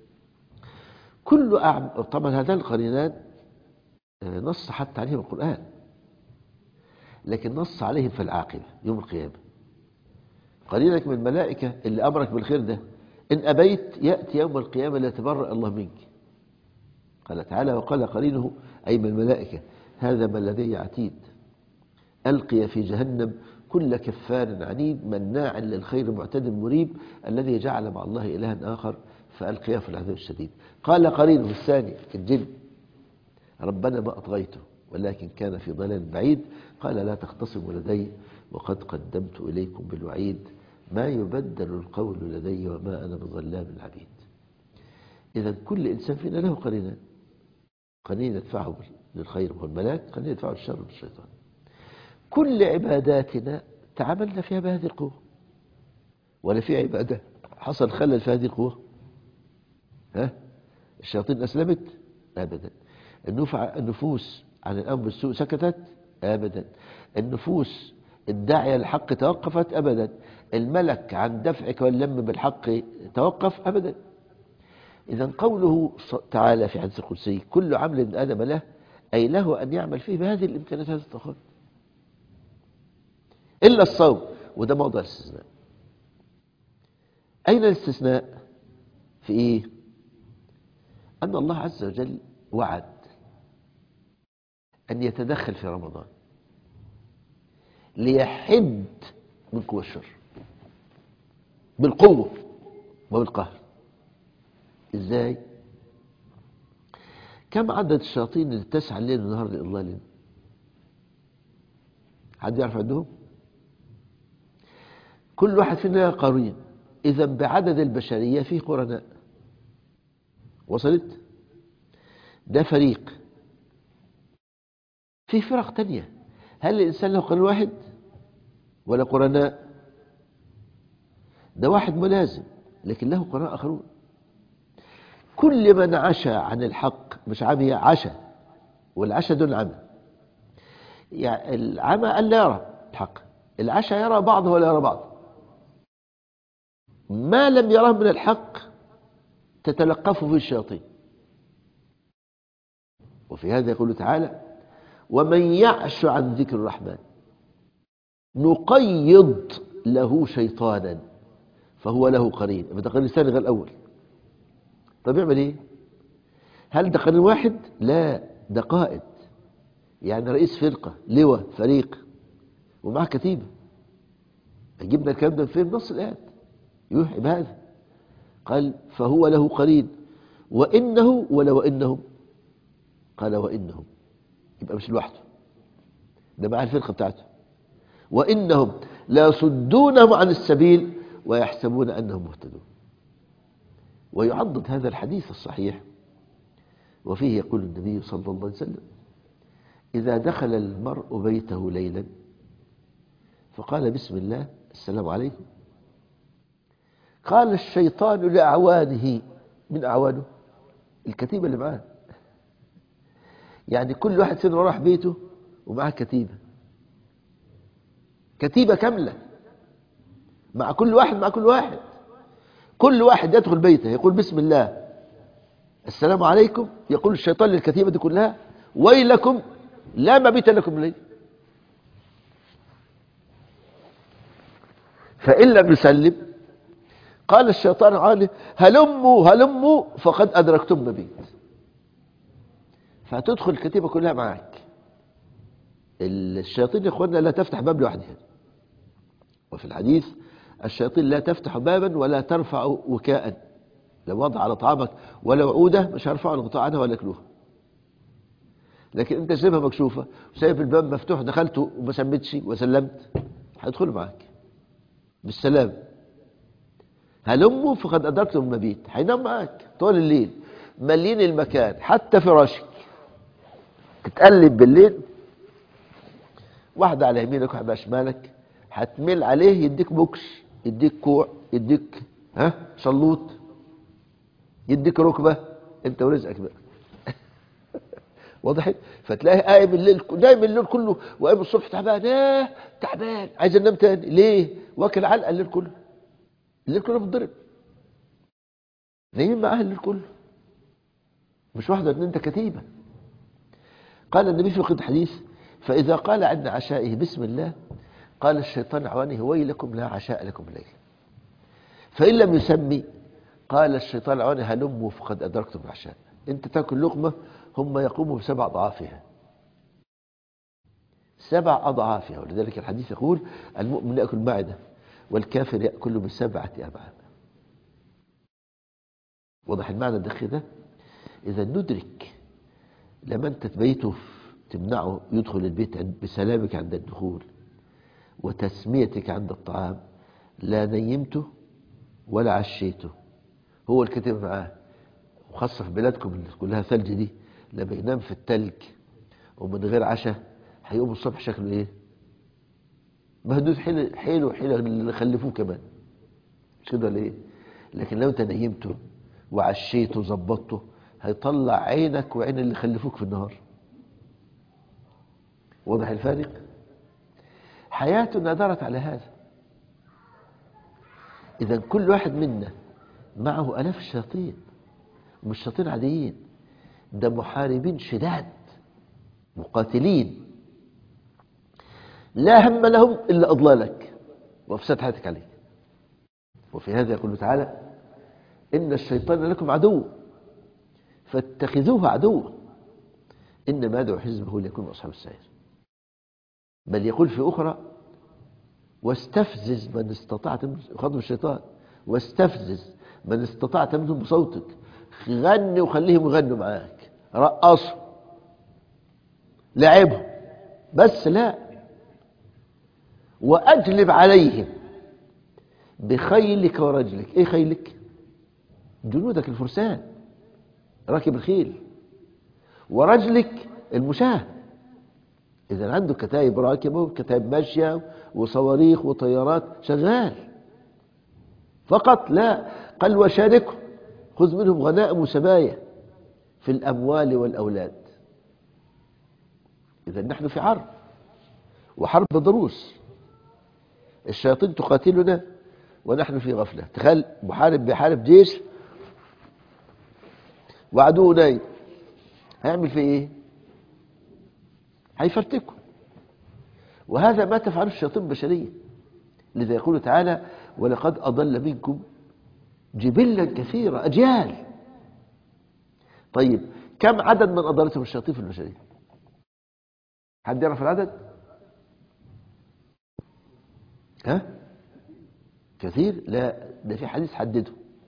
كل أعم... طبعا هذان القرينان نص حتى عليهم القرآن، لكن نص عليهم في العاقبة يوم القيامة. قرينك من الملائكة اللي أمرك بالخير ده، إن أبيت يأتي يوم القيامة لا يتبرأ الله منك. قال تعالى وقال قرينه أي من الملائكة هذا ما لدي عتيد ألقي في جهنم كل كفار عنيد مناع للخير معتد مريب الذي جعل مع الله إلها آخر فألقيه في العذاب الشديد. قال قرينه الثاني الجن ربنا ما أطغيته ولكن كان في ضلال بعيد قال لا تختصموا لدي وقد قدمت إليكم بالوعيد ما يبدل القول لدي وما أنا بظلام العبيد. إذا كل إنسان فينا له قرينان، قرين يدفعه للخير وهو الملاك، قرين يدفعه للشر بالشيطان. كل عباداتنا تعاملنا فيها بهذه القوة، ولا في عبادة حصل خلل في هذه القوة؟ ها؟ الشياطين أسلمت؟ أبدا. النفوس عن الأمر بالسوء سكتت؟ أبدا. النفوس الداعية للحق توقفت؟ أبدا. الملك عن دفعك واللم بالحق توقف؟ أبدا. إذا قوله تعالى في حديث القدسي كل عمل ابن آدم له، أي له أن يعمل فيه بهذه الإمكانيات هذه الطاقات إلا الصوم، وده موضع الاستثناء. أين الاستثناء؟ في إيه؟ أن الله عز وجل وعد أن يتدخل في رمضان ليحد من قوى الشر بالقوة وبالقهر. إزاي؟ كم عدد الشياطين اللي تسعى الليل والنهار لإضلالنا؟ حد يعرف عندهم؟ كل واحد فينا قرين، إذا بعدد البشرية فيه قرناء. وصلت؟ ده فريق. في فرق تانية. هل الإنسان له قرين واحد ولا قرناء؟ ده واحد ملازم لكن له قرناء آخرون. كل من عشى عن الحق، مش عمي، عشى، والعشى دون العمى. يعني العمى أن لا يرى الحق، العشى يرى بعضه ولا يرى بعض. ما لم يراه من الحق تتلقفه في الشياطين. وفي هذا يقول تعالى: ومن يعش عن ذكر الرحمن نقيض له شيطانا فهو له قرين. فده قرين الثاني غير الأول. طب يعمل ايه؟ هل ده قرين واحد؟ لا، ده قائد، يعني رئيس فرقة، لواء، فريق، ومعه كتيبة. جبنا الكلام ده فين؟ نص الآيات يوحي بهذا. قال فهو له قرين وإنه ولا وإنهم. قال وإنهم، يبقى مش لوحده، ده معاه الفرقة بتاعته. وإنهم لا يصدونهم عن السبيل ويحسبون أنهم مهتدون. ويعضد هذا الحديث الصحيح، وفيه يقول النبي صلى الله عليه وسلم: إذا دخل المرء بيته ليلا فقال بسم الله السلام عليكم، قال الشيطان لأعوانه، من أعوانه الكتيبة اللي معاه. يعني كل واحد فينا راح بيته ومعاه كتيبة، كتيبة كاملة مع كل واحد مع كل واحد. كل واحد يدخل بيته يقول بسم الله السلام عليكم، يقول الشيطان للكتيبة دي كلها: ويلكم لا مبيت لكم الليل. فإن لم يسلم قال الشيطان عالي: هلموا هلموا فقد أدركتم مبيت. فتدخل الكتيبة كلها معك. الشياطين يا اخوانا لا تفتح باب لوحدها. وفي الحديث: الشياطين لا تفتح بابا ولا ترفع وكاء، لو وضع على طعامك ولو عودة مش هرفعوا الغطاء عنها ولا ياكلوها. لكن انت سايبها مكشوفة وسايب الباب مفتوح، دخلته وما سميتش وسلمت، هيدخلوا معاك بالسلام. هلموا فقد أدركتم المبيت، هينام معاك طول الليل، مليين المكان حتى فراشك. تتقلب بالليل، واحدة على يمينك واحدة على شمالك، هتميل عليه يديك بوكس، يديك كوع، يديك ها شلوط، يديك ركبة، انت ورزقك بقى. وضحت؟ فتلاقي قايم الليل، نايم الليل كله، وقايم الصبح تعبان، ايه تعبان عايز انام تاني. ليه؟ واكل علقه الليل كله، الليل كله بتضرب، نايمين معاه الليل كله، مش واحده اتنين، انت كتيبه. قال النبي في الحديث: فاذا قال عند عشائه بسم الله قال الشيطان عوانه: ويلكم لا عشاء لكم الليل. فان لم يسمي قال الشيطان عوانه: هلموا فقد ادركتم العشاء. انت تاكل لقمه هم يقوموا بسبع اضعافها، سبع اضعافها. ولذلك الحديث يقول: المؤمن ياكل معده والكافر ياكل بسبعه امعاء. واضح المعنى الدقيق ده؟ اذا ندرك لما انت تبيته تمنعه يدخل البيت بسلامك عند الدخول وتسميتك عند الطعام، لا نيمته ولا عشيته، هو الكتب معاه. وخاصة في بلادكم اللي كلها ثلج دي، لما ينام في التلج ومن غير عشاء هيقوم الصبح شكله ايه؟ مهدود حيله حيله حيله اللي خلفوه كمان، مش كده ولا ايه؟ لكن لو انت نيمته وعشيته وظبطته هيطلع عينك وعين اللي خلفوك في النهار. واضح الفارق؟ حياتنا دارت على هذا. اذا كل واحد منا معه الاف الشياطين، ومش شياطين عاديين، ده محاربين شداد، مقاتلين لا هم لهم الا اضلالك وافساد حياتك عليه. وفي هذا يقول تعالى: ان الشيطان لكم عدو فاتخذوه عدوا إنما يدعو حزبه ليكون أصحاب السعير. بل يقول في أخرى واستفزز من استطعت منهم، خطب الشيطان، واستفزز من استطعت منهم بصوتك، غني وخليهم يغنوا معاك، رقصوا، لعبهم، بس لا، وأجلب عليهم بخيلك ورجلك. ايه خيلك؟ جنودك الفرسان، راكب الخيل، ورجلك المشاة. إذا عنده كتائب راكبة وكتائب ماشية وصواريخ وطيارات شغال فقط، لا، قال وشاركهم، خذ منهم غنائم وسبايا في الأموال والأولاد. إذا نحن في حرب، وحرب ضروس، الشياطين تقاتلنا ونحن في غفلة. تخيل محارب بيحارب جيش وعدوه نايم، هيعمل في ايه؟ هيفرتكه. وهذا ما تفعله الشياطين البشرية. لذا يقول تعالى ولقد أضل منكم جبلا كثيرا، أجيال. طيب كم عدد من أضلتهم الشياطين في البشرية؟ حد يعرف العدد؟ ها؟ كثير؟ لا، ده في حديث حدده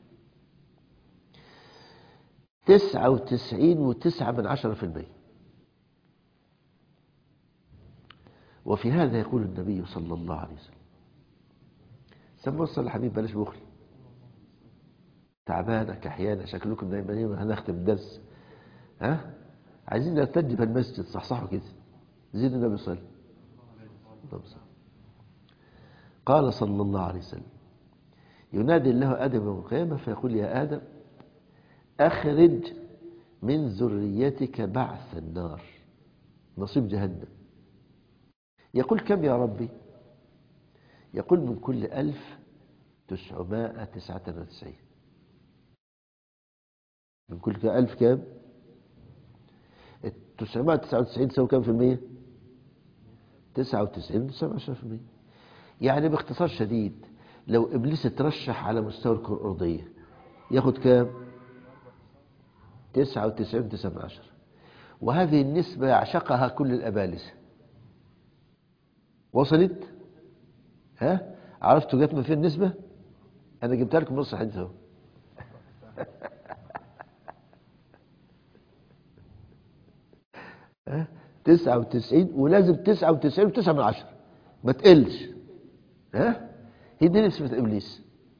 تسعة وتسعين وتسعة من عشرة في المية. وفي هذا يقول النبي صلى الله عليه وسلم، سموا الصلاة الحبيب بلاش بخل، تعبانة كحيانة شكلكم دايما هنختم الدرس، ها؟ عايزين نرتج بالمسجد، صحصحوا كده، زيد النبي صلى الله عليه وسلم. قال صلى الله عليه وسلم ينادي الله آدم يوم القيامة فيقول يا آدم أخرج من ذريتك بعث النار، نصيب جهنم. يقول كم يا ربي؟ يقول من كل ألف تسعمائة تسعة وتسعين. من كل ألف كام؟ تسعمائة تسعة وتسعين تساوي كام في المية؟ تسعة وتسعين تسعة وعشرين في المية. يعني باختصار شديد لو إبليس ترشح على مستوى الكرة الأرضية ياخد كام؟ تسعة وتسعين تسعة من عشرة. وهذه النسبة يعشقها كل الأبالسة. وصلت؟ ها؟ عرفتوا جت من فين النسبة؟ أنا جبتها لكم نص حديث اهو. ها؟ تسعة وتسعين، ولازم تسعة وتسعين وتسعة من عشرة، ما تقلش. ها؟ هي دي نسبة إبليس.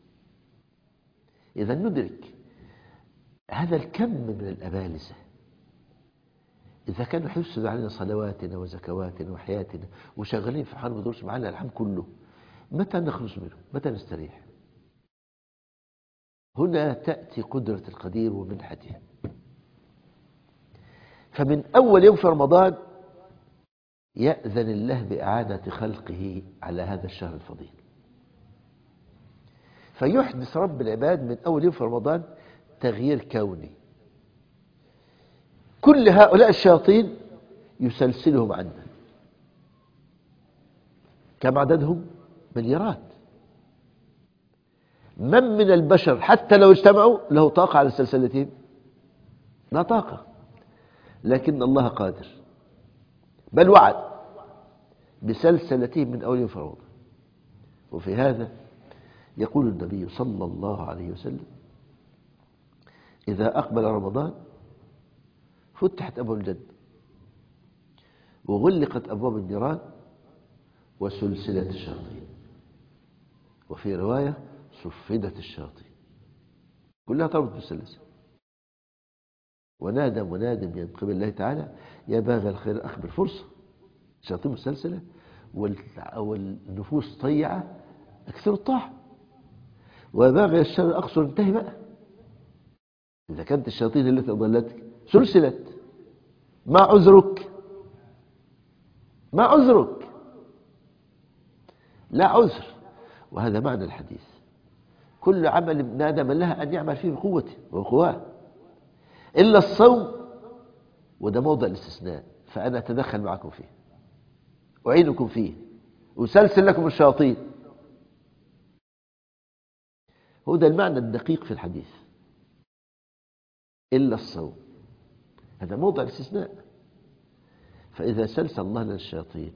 إذا ندرك هذا الكم من الأبالسة، إذا كانوا يحسدوا علينا صلواتنا وزكواتنا وحياتنا وشغالين في حرب دروس معنا العام كله، متى نخلص منه؟ متى نستريح؟ هنا تأتي قدرة القدير ومنحته. فمن أول يوم في رمضان يأذن الله بإعادة خلقه على هذا الشهر الفضيل، فيحدث رب العباد من أول يوم في رمضان تغيير كوني. كل هؤلاء الشياطين يسلسلهم عنا. كم عددهم؟ مليارات. من من البشر حتى لو اجتمعوا له طاقة على سلسلتهم؟ لا طاقة. لكن الله قادر، بل وعد بسلسلتهم من أول يوم في رمضان. وفي هذا يقول النبي صلى الله عليه وسلم إذا أقبل رمضان فتحت أبواب الجنة وغلقت أبواب النيران وسلسلة الشياطين، وفي رواية صفدت الشياطين، كلها تربط بالسلسلة. ونادى مناد من قبل الله تعالى يا باغي الخير أخبر، فرصة. الشياطين مسلسلة والنفوس طيعة أكثر الطاعة، وباغي الشر أقصر، انتهي بقى. إذا كانت الشياطين التي أضلتك سلسلت، ما عذرك؟ ما عذرك؟ لا عذر. وهذا معنى الحديث، كل عمل ابن آدم لها أن يعمل فيه بقوته وقواه إلا الصوم، وده موضع الاستثناء، فأنا أتدخل معكم فيه، أعينكم فيه، أسلسل لكم الشياطين. هو ده المعنى الدقيق في الحديث، إلا الصوم، هذا موضع الاستثناء. فإذا سلسل الله لنا الشياطين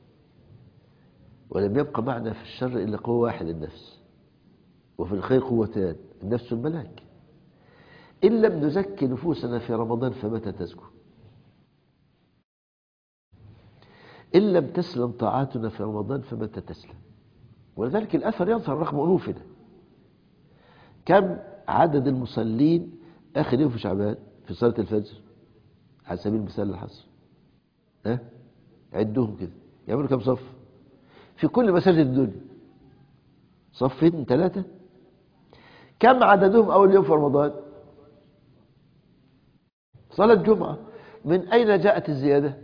ولم يبقى معنا في الشر إلا قوة واحد، النفس، وفي الخير قوتان، النفس والملاك. إن لم نزكي نفوسنا في رمضان فمتى تزكو؟ إن لم تسلم طاعاتنا في رمضان فمتى تسلم؟ ولذلك الأثر يظهر رقم ألوفنا. كم عدد المصلين آخر يوم في شعبان في صلاة الفجر على سبيل المثال الحصر؟ ها؟ عدوهم كده، يعملوا كم صف في كل مساجد الدنيا؟ صفين ثلاثة. كم عددهم أول يوم في رمضان؟ صلاة جمعة. من أين جاءت الزيادة؟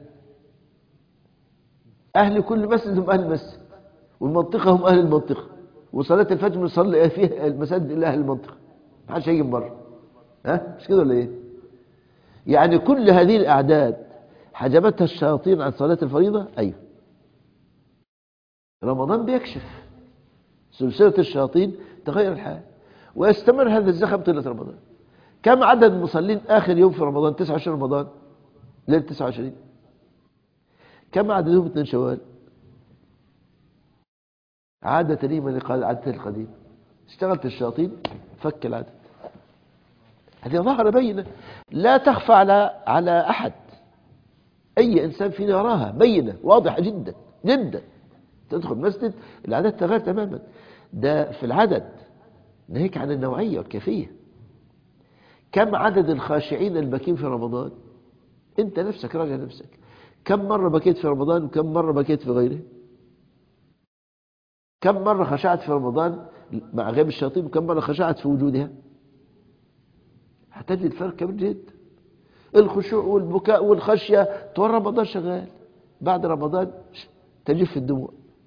أهل كل مسجد هم أهل المسجد، والمنطقة هم أهل المنطقة، وصلاة الفجر بنصلي فيها المساجد إلا أهل المنطقة، ما حدش هيجي من بره. ها مش كده ولا إيه؟ يعني كل هذه الأعداد حجبتها الشياطين عن صلاة الفريضة. أيوه، رمضان بيكشف سلسلة الشياطين، تغير الحال ويستمر هذا الزخم طيلة رمضان. كم عدد المصلين آخر يوم في رمضان؟ تسعة وعشرين رمضان، ليلة تسعة وعشرين. كم عددهم اثنين شوال؟ عادة لي من قال عادة القديم، اشتغلت الشياطين فك العدد. هذه ظاهرة بينة لا تخفى على على أحد، أي إنسان فينا يراها بينة واضحة جدا جدا. تدخل مسجد العدد تغير تماما، ده في العدد، ناهيك عن النوعية والكيفية. كم عدد الخاشعين الباكين في رمضان؟ أنت نفسك راجع نفسك، كم مرة بكيت في رمضان وكم مرة بكيت في غيره؟ كم مرة خشعت في رمضان مع غياب الشياطين وكم مرة خشعت في وجودها؟ هتجد فرق كبير جدا. الخشوع والبكاء والخشية طول رمضان شغال، بعد رمضان تجف الدموع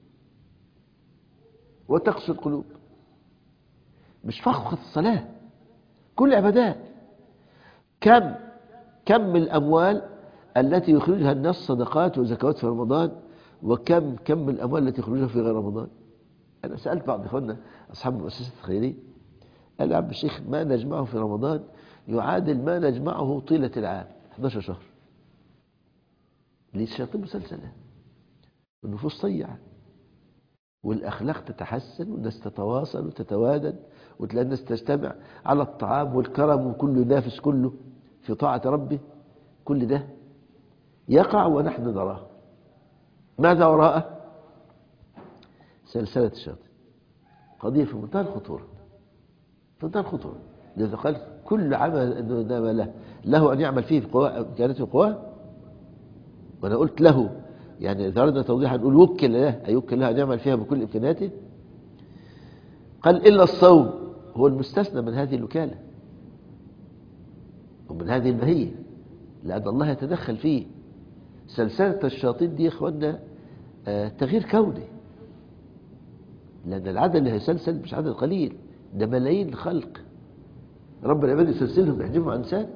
وتقسو القلوب. مش فقط الصلاة، كل عبادات. كم كم الأموال التي يخرجها الناس صدقات وزكوات في رمضان، وكم كم الأموال التي يخرجها في غير رمضان. أنا سألت بعض إخواننا أصحاب المؤسسة الخيرية، قال يا عم الشيخ ما نجمعه في رمضان يعادل ما نجمعه طيلة العام، احد عشر شهر. ليه؟ الشياطين مسلسلة، النفوس طيعة، والأخلاق تتحسن، والناس تتواصل وتتوادد، وتلاقي الناس تجتمع على الطعام والكرم، وكله ينافس كله في طاعة ربه. كل ده يقع ونحن نراه. ماذا وراءه؟ سلسلة الشياطين. قضية في منتهى الخطورة، في منتهى الخطورة. لذا قال كل عمل إنما له له أن يعمل فيه في قواه إمكاناته وقواه. وأنا قلت له، يعني إذا أردنا توضيحا نقول وكل له، أي وكل له أن يعمل فيها بكل إمكاناته. قال إلا الصوم هو المستثنى من هذه الوكالة ومن هذه المهية، لأن الله يتدخل فيه. سلسلة الشياطين دي يا إخواننا آه تغيير كوني، لأن العدد اللي هيسلسل مش عدد قليل، ده ملايين الخلق. رب العباد يسلسلهم يحجبهم عن لسان.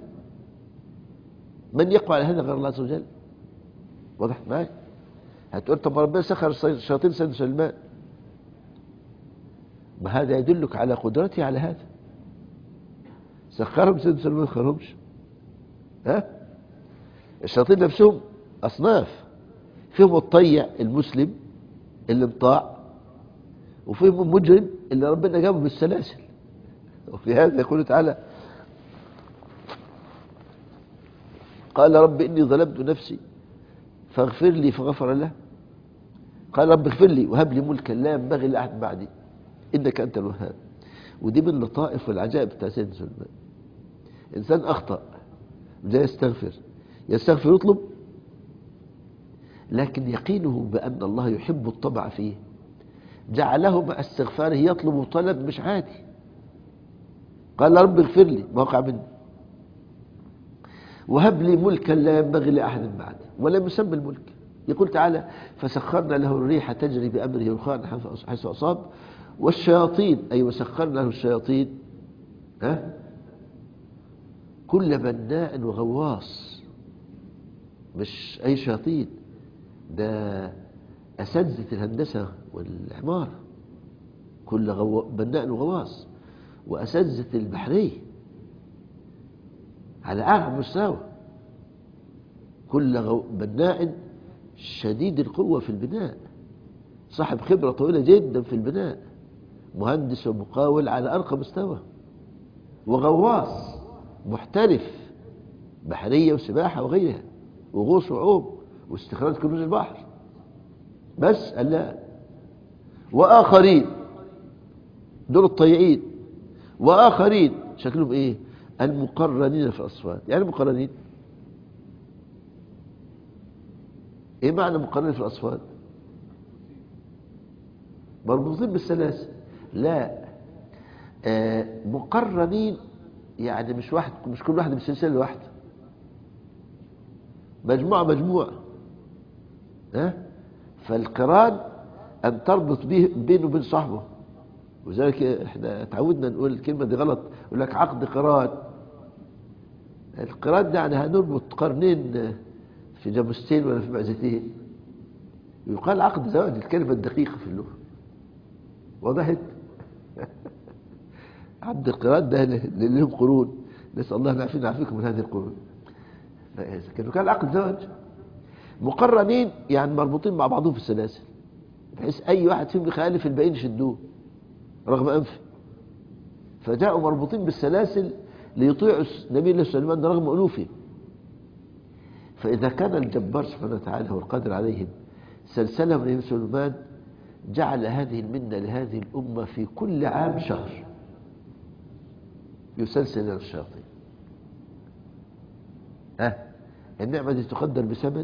من يقوى على هذا غير الله عز وجل؟ واضح معاك؟ هتقول طب ربنا سخر الشياطين سيدنا سليمان، ما هذا يدلك على قدرته على هذا. سخرهم سيدنا سليمان، ما سخرهمش. ها؟ الشياطين نفسهم أصناف، فيهم الطيع المسلم اللي مطاع، وفيهم المجرم اللي ربنا جابه بالسلاسل. وفي هذا يقول تعالى قال رب إني ظلمت نفسي فاغفر لي فغفر له. قال رب اغفر لي وهب لي ملكا لا ينبغي لأحد بعدي إنك أنت الوهاب. ودي من اللطائف والعجائب بتاع سيدنا سليمان. إنسان أخطأ جاي يستغفر، يستغفر يطلب، لكن يقينه بأن الله يحب الطبع فيه جعله مع استغفاره يطلب طلب مش عادي. قال رب اغفر لي ما وقع مني وهب لي ملكا لا ينبغي لأحد بعد، ولم يسمى الملك. يقول تعالى فسخرنا له الريح تجري بأمره رخاء حيث أصاب والشياطين، أي وسخرنا له الشياطين ها كل بناء وغواص. مش أي شياطين، ده أساتذة الهندسة والعمارة، كل غو... بناء وغواص، وأساتذة البحرية على أعلى مستوى، كل غو... بناء شديد القوة في البناء، صاحب خبرة طويلة جدا في البناء، مهندس ومقاول على أرقى مستوى، وغواص محترف بحرية وسباحة وغيرها، وغوص وعوم واستخراج كنوز البحر. بس قال لا. وآخرين دول الطيعين، وآخرين شكلهم إيه؟ المقرنين في الأصفاد. يعني مقرنين، إيه معنى مقرنين في الأصفاد؟ مربوطين بالسلاسل. لا، آه مقرنين يعني مش واحد، مش كل واحد بسلسلة لوحده، مجموعة مجموعة. ها؟ فالقران أن تربط به بينه وبين صاحبه. وذلك احنا تعودنا نقول الكلمة دي غلط، يقول لك عقد قران. القران ده يعني هنربط قرنين في جاموستين ولا في معزتين، يقال عقد زواج، الكلمة الدقيقة في اللغة. وضحت؟ عبد القران ده اللي لهم قرون، نسأل الله أن يعافينا ويعافيكم من هذه القرون. كانوا كان عقد زواج. مقرنين يعني مربوطين مع بعضهم في السلاسل، بحيث أي واحد فيهم يخالف الباقيين يشدوه رغم أنفه. فجاءوا مربوطين بالسلاسل ليطيعوا نبي الله سليمان رغم أنوفه. فإذا كان الجبار سبحانه وتعالى هو القادر عليهم سلسلة من سليمان، جعل هذه المنة لهذه الأمة في كل عام شهر يسلسل الشياطين. ها، النعمة دي تقدر بثمن؟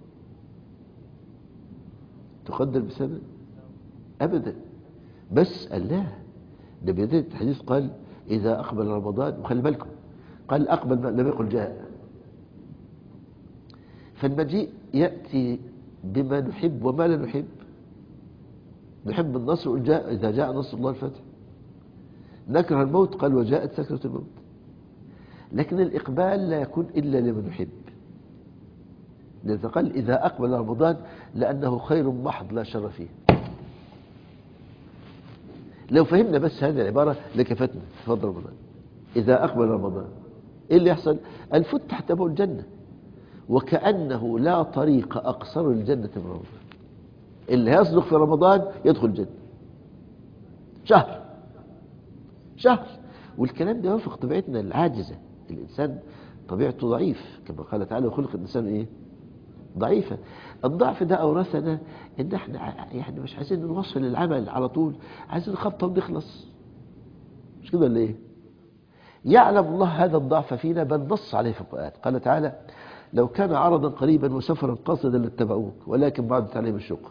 تقدر بثمن؟ أبدا. بس الله ده بيدين الحديث قال إذا أقبل رمضان، وخلي بالكم قال أقبل لم يقل جاء. فالمجيء يأتي بما نحب وما لا نحب. نحب النصر، قل جاء إذا جاء نصر الله الفتح. نكره الموت، قال وجاءت سكرة الموت. لكن الإقبال لا يكون إلا لمن نحب. لذا قال إذا أقبل رمضان لأنه خير محض لا شر فيه. لو فهمنا بس هذه العبارة لكفتنا في فضل رمضان. إذا أقبل رمضان إيه اللي يحصل؟ الفتح تبع الجنة، وكأنه لا طريق أقصر الجنة من رمضان. اللي يصدق في رمضان يدخل الجنة. شهر شهر. والكلام ده يوافق طبيعتنا العاجزة. الإنسان طبيعته ضعيف، كما قال تعالى وخلق الإنسان إيه؟ ضعيفة. الضعف ده أورثنا إن احنا يعني مش عايزين نوصل للعمل على طول، عايزين نخبطه ونخلص. مش كده ولا إيه؟ يعلم الله هذا الضعف فينا، بل نص عليه في القرآن. قال تعالى لو كان عرضا قريبا وسفرا قاصدا لاتبعوك ولكن بعدت عليهم الشقة.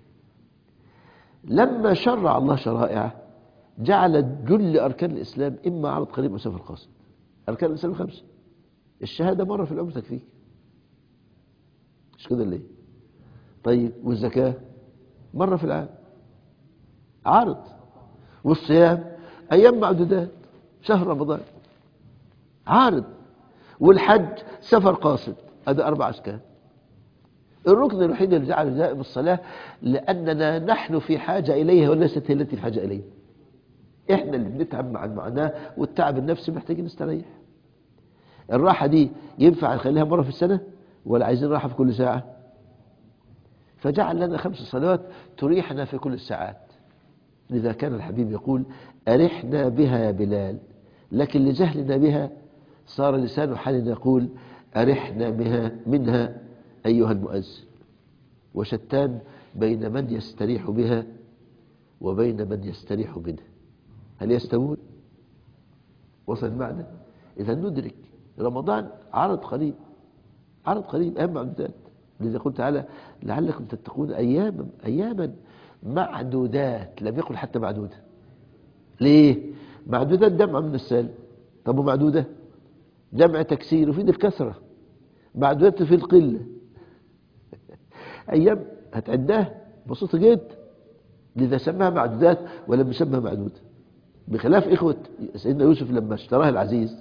لما شرع الله شرائعه جعل جل أركان الإسلام إما عرض قريب وسفر قاصد. أركان الإسلام خمسة. الشهادة مرة في العمر تكفيك، مش كده ليه؟ طيب والزكاة مرة في العام عارض. والصيام أيام معدودات، شهر رمضان عارض. والحج سفر قاصد، هذا أربع أشكال. الركن الوحيد اللي جعل دائم الصلاة لأننا نحن في حاجة إليها وليست هي التي في حاجة إليها. إحنا اللي بنتعب مع المعناه، والتعب النفسي محتاجين نستريح. الراحة دي ينفع نخليها مرة في السنة ولا عايزين راحة في كل ساعة؟ فجعل لنا خمس صلوات تريحنا في كل الساعات. لذا كان الحبيب يقول أرحنا بها يا بلال، لكن لجهلنا بها صار لسان حالنا يقول أرحنا بها منها أيها المؤذن. وشتان بين من يستريح بها وبين من يستريح منها. هل يستوون؟ وصل المعنى؟ إذا ندرك رمضان عرض قريب، عرض قريب أهم معدودات. لذا قلت تعالى لعلكم تتقون أياما أياما معدودات، لم يقل حتى معدودة. ليه؟ معدودات جمع من السالب. طب ومعدودة جمع تكسير يفيد الكثرة، معدودات في القلة. أيام هتعدها بسيطة جدا، لذا سماها معدودات ولم يسمها معدودة. بخلاف إخوة سيدنا يوسف لما اشتراه العزيز،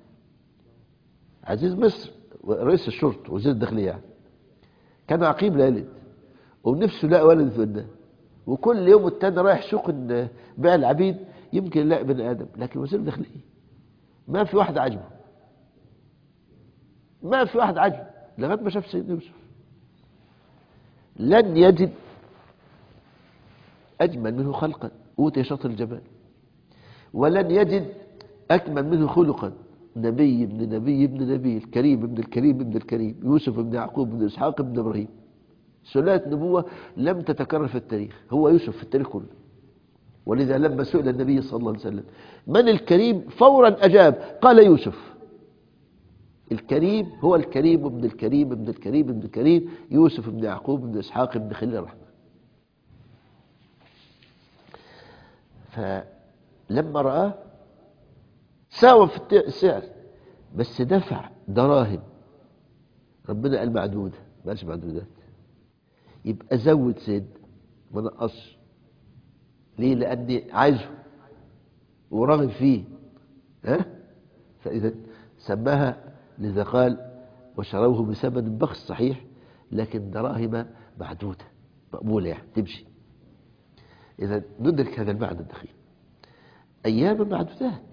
عزيز مصر رئيس الشرطة وزير الداخلية يعني، كان عقيم لا يلد ونفسه لا ولد في الناس، وكل يوم التاني رايح سوق بيع العبيد يمكن يلاقي بني آدم، لكن وزير الداخلية ما في واحد عجبه، ما في واحد عجبه لغاية ما شاف سيدنا يوسف. لن يجد أجمل منه خلقا أوتي شطر الجمال، ولن يجد أكمل منه خلقا، نبي ابن نبي ابن نبي، الكريم ابن الكريم ابن الكريم، يوسف ابن يعقوب ابن إسحاق ابن إبراهيم. سلالة نبوة لم تتكرر في التاريخ، هو يوسف في التاريخ كله. ولذا لما سئل النبي صلى الله عليه وسلم من الكريم فورا أجاب قال يوسف. الكريم هو الكريم ابن الكريم ابن الكريم ابن الكريم، يوسف ابن يعقوب ابن إسحاق ابن خليل الرحمن. فلما رآه ساوى في السعر، بس دفع دراهم، ربنا قال معدودة ما قالش معدودات، يبقى زود زيد ما نقصش. ليه؟ لأني عايزه وراغب فيه. ها؟ فإذا سماها، لذا قال وشروه بثمن بخس صحيح، لكن دراهم معدودة مقبولة يعني تمشي. إذا ندرك هذا المعنى الدقيق. أيام معدودات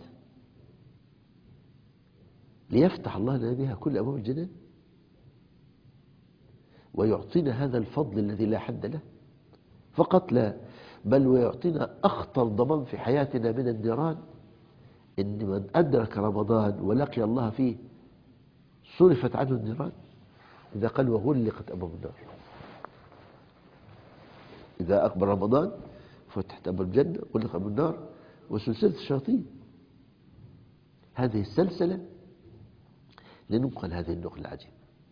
ليفتح الله لنا بها كل أبواب الجنان، ويعطينا هذا الفضل الذي لا حد له فقط لا، بل ويعطينا أخطر ضمان في حياتنا من النيران. إن من أدرك رمضان ولقي الله فيه صرفت عنه النيران. إذا قال وغلقت أبواب النار، إذا أقبل رمضان فتحت أبواب الجنة غلق أبواب النار. وسلسلة الشياطين، هذه السلسلة لننقل هذه النقلة العجيبة،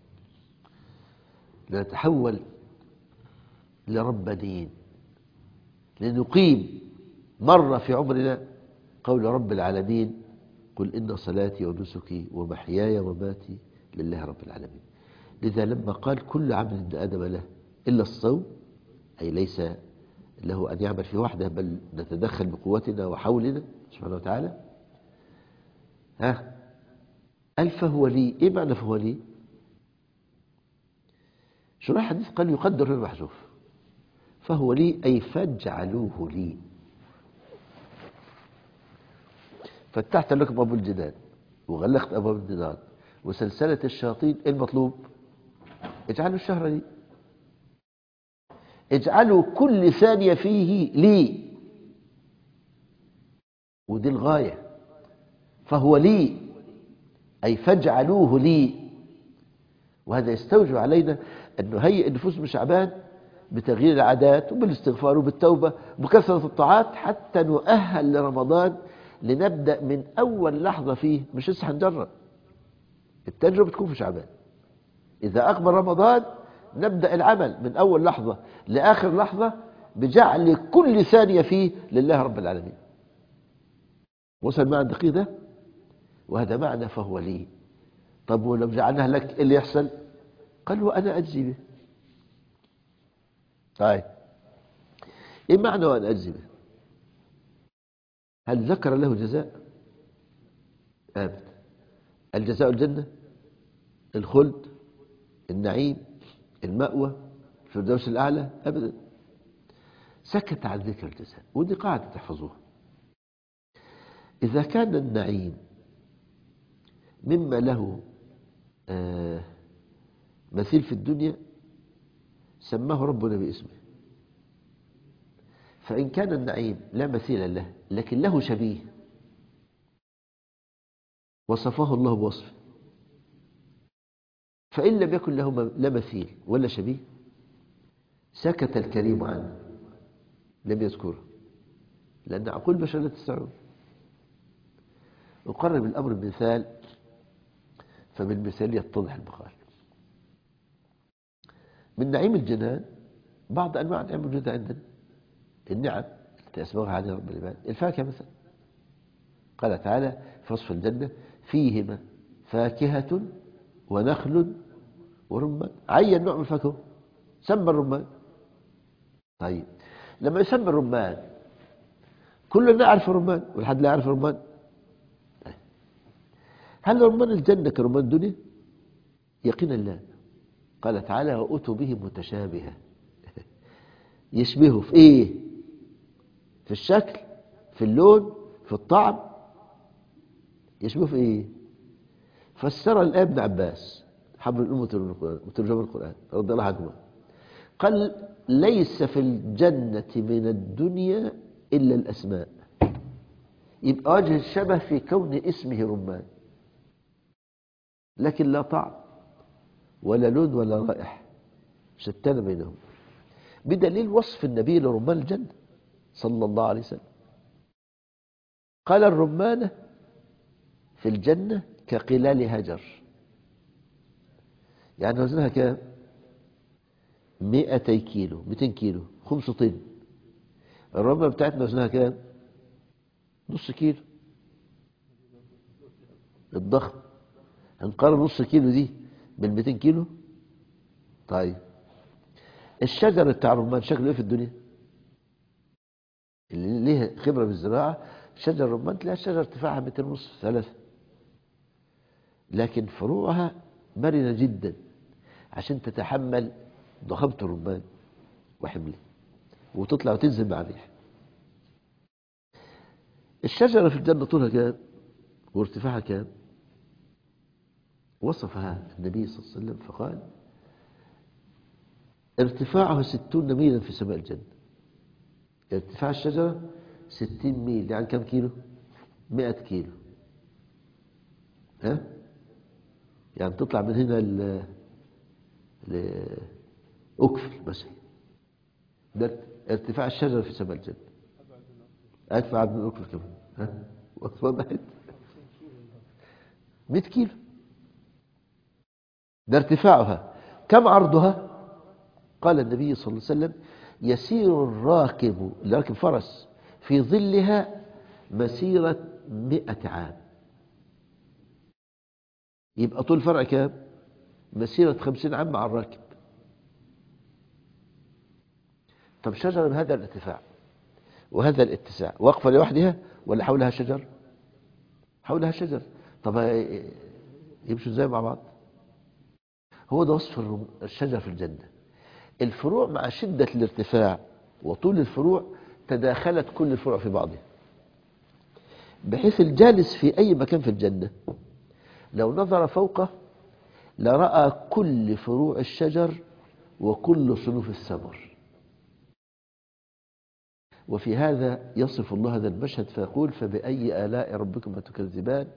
لنتحول لربانيين، لنقيم مرة في عمرنا قول رب العالمين قل إن صلاتي ونسكي ومحياي ومماتي لله رب العالمين. لذا لما قال كل عمل ابن آدم له إلا الصوم، أي ليس له أن يعمل في وحده، بل نتدخل بقوتنا وحولنا سبحانه وتعالى. ها قال فهو لي. إيه معنى فهو لي؟ شرح الحديث قال يقدر المحذوف، فهو لي أي فاجعلوه لي. فتحت لكم أبواب الجنان وغلقت أبواب النار وسلسلة الشياطين. المطلوب اجعلوا الشهر لي، اجعلوا كل ثانية فيه لي، ودي الغاية. فهو لي أي فاجعلوه لي. وهذا يستوجب علينا أن نهيئ النفوس من شعبان بتغيير العادات وبالاستغفار وبالتوبة وبكثرة الطاعات حتى نؤهل لرمضان، لنبدأ من أول لحظة فيه. مش لسه هنجرب، التجربة تكون في شعبان. إذا أقبل رمضان نبدأ العمل من أول لحظة لآخر لحظة بجعل كل ثانية فيه لله رب العالمين. وصل معنى الدقيق ده؟ وهذا معنى فهو لي. طب ولو جعلناها لك إيه اللي يحصل؟ قال وأنا أجزي به. طيب إيه معنى وأنا أجزي به؟ هل ذكر له جزاء؟ أبدا. الجزاء الجنة، الخلد، النعيم، المأوى، الفردوس الأعلى؟ أبدا. سكت عن ذكر الجزاء. ودي قاعدة تحفظوها. إذا كان النعيم مما له آه مثيل في الدنيا سماه ربنا باسمه. فإن كان النعيم لا مثيل له لكن له شبيه وصفه الله بوصفه، فإن لم يكن له لا مثيل ولا شبيه سكت الكريم عنه، لم يذكره، لأن عقول البشر لا تستوعب. أقرب الأمر بمثال، فبالمثال يتضح المقال. من نعيم الجنان بعض أنواع النعم موجودة عندنا، النعم التي أسبغها عليها رب العباد. الفاكهة مثلا، قال تعالى في وصف الجنة فيهما فاكهة ونخل ورمان. عين نوع من الفاكهة سمى الرمان. طيب لما يسمى الرمان كلنا نعرف الرمان والحد لا يعرف الرمان. طيب. هل رمان الجنة كرمان الدنيا؟ يقينا لا. قال تعالى وأتوا به متشابهة. يشبهه في ايه؟ في الشكل، في اللون، في الطعم. يشبهه في ايه؟ فسر الآية ابن عباس حبر الأمة وترجمة القرآن رضي الله عنهما، قال ليس في الجنة من الدنيا إلا الأسماء. يبقى وجه الشبه في كون اسمه رمان، لكن لا طعم ولا لون ولا رائحة، شتان بينهم، بدليل وصف النبي لرمان الجنة صلى الله عليه وسلم. قال الرمانة في الجنة كقلال هجر، يعني وزنها كام؟ مئتي كيلو، مئتين كيلو، خمس طن. الرمانة بتاعتنا وزنها كام؟ نص كيلو. الضخم هنقارن نص كيلو دي بال مئتين كيلو. طيب الشجر بتاع الرمان شكله ايه في الدنيا؟ اللي ليه خبرة بالزراعة، شجر الرمان تلاقي الشجر ارتفاعها متر ونص ثلاثة، لكن فروعها مرنة جدا عشان تتحمل ضخامة الرمان وحمله، وتطلع وتنزل مع الريح. الشجرة في الجنة طولها كام وارتفاعها كام؟ وصفها النبي صلى الله عليه وسلم فقال ارتفاعها ستون ميلا في سماء الجنة. ارتفاع الشجرة ستين ميل، يعني كم كيلو؟ مئة كيلو. ها؟ يعني تطلع من هنا ل لأكفل مثلا، ده ارتفاع الشجرة في سماء الجنة. أدفع من أكفل كمان. ها؟ وضحت؟ مئة كيلو ده ارتفاعها. كم عرضها؟ قال النبي صلى الله عليه وسلم يسير الراكب، اللي راكب فرس، في ظلها مسيرة مئة عام. يبقى طول فرع كام؟ مسيرة خمسين عام مع الراكب. طب شجرة بهذا الارتفاع وهذا الاتساع واقفة لوحدها ولا حولها شجر؟ حولها شجر. طب يمشوا ازاي مع بعض؟ هو ده وصف الشجر في الجنة. الفروع مع شدة الارتفاع وطول الفروع تداخلت كل الفروع في بعضها، بحيث الجالس في أي مكان في الجنة لو نظر فوقه لرأى كل فروع الشجر وكل صنوف الثمر. وفي هذا يصف الله هذا المشهد فيقول فبأي آلاء ربكما تكذبان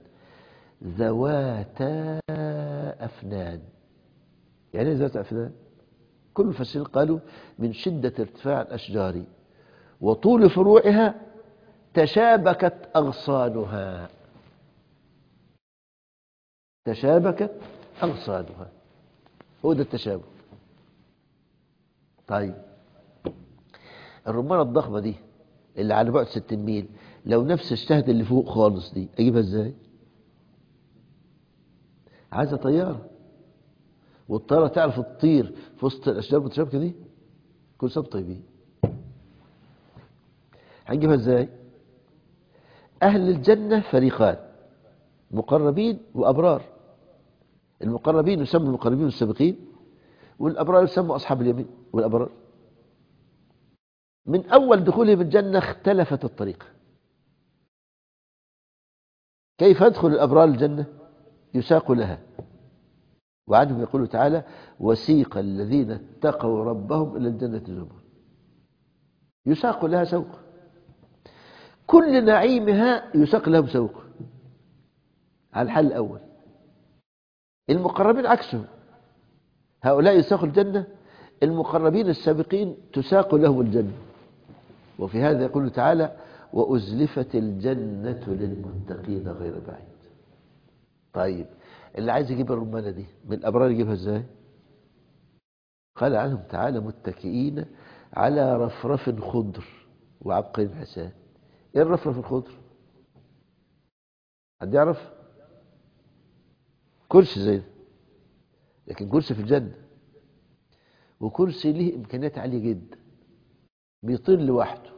ذواتا أفنان. يعني ايه ذات أفنان؟ كل المفسرين قالوا من شدة ارتفاع الأشجار وطول فروعها تشابكت أغصانها. تشابكت أغصانها، هو ده التشابك. طيب الرمانة الضخمة دي اللي على بعد ستين ميل، لو نفس اجتهد اللي فوق خالص دي أجيبها ازاي؟ عايزة طيارة، والطيارة تعرف تطير في وسط الأشجار المتشابكة دي؟ كل سنة طيبين. هنجيبها ازاي؟ أهل الجنة فريقان، مقربين وأبرار. المقربين يسموا المقربين السابقين، والأبرار يسموا أصحاب اليمين والأبرار. من أول دخولهم الجنة اختلفت الطريقة. كيف يدخل الأبرار الجنة؟ يساق لها، وعنهم يقول تعالى وسيق الذين اتقوا ربهم إلى الجنة زمرا. يساق لها سوق، كل نعيمها يساق لهم سوق على الحال الأول. المقربين عكسهم، هؤلاء يساقوا الجنة، المقربين السابقين تساق لهم الجنة. وفي هذا يقول تعالى وأزلفت الجنة للمتقين غير بعيد. طيب اللي عايز يجيب الرمانة دي من الأبرار يجيبها ازاي؟ قال عنهم تعالى متكئين على رفرف خضر وعبقري حسان. ايه الرفرف الخضر؟ حد يعرف؟ كرسي زي ده، لكن كرسي في الجنة، وكرسي له إمكانيات عالية جدا، بيطير لوحده،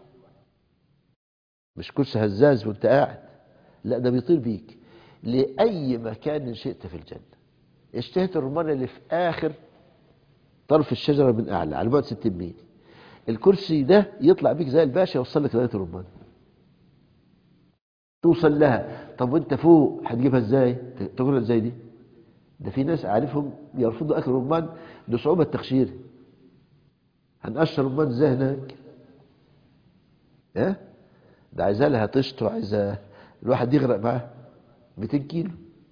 مش كرسي هزاز وانت قاعد، لا ده بيطير بيك لأي مكان شئت في الجنة. اشتهت الرمانة اللي في آخر طرف الشجرة من أعلى على بعد ستين ميل، الكرسي ده يطلع بيك زي الباشا يوصل لك لغاية الرمانة توصل لها. طب وانت فوق هتجيبها ازاي؟ تاكلها ازاي دي؟ ده في ناس عارفهم يرفضوا اكل الرمان لصعوبة تخشيره. هنقشر رمان ازاي هناك؟ ها؟ ده عايزة لها طشت، وعايزة الواحد يغرق معاه مئتين كيلو.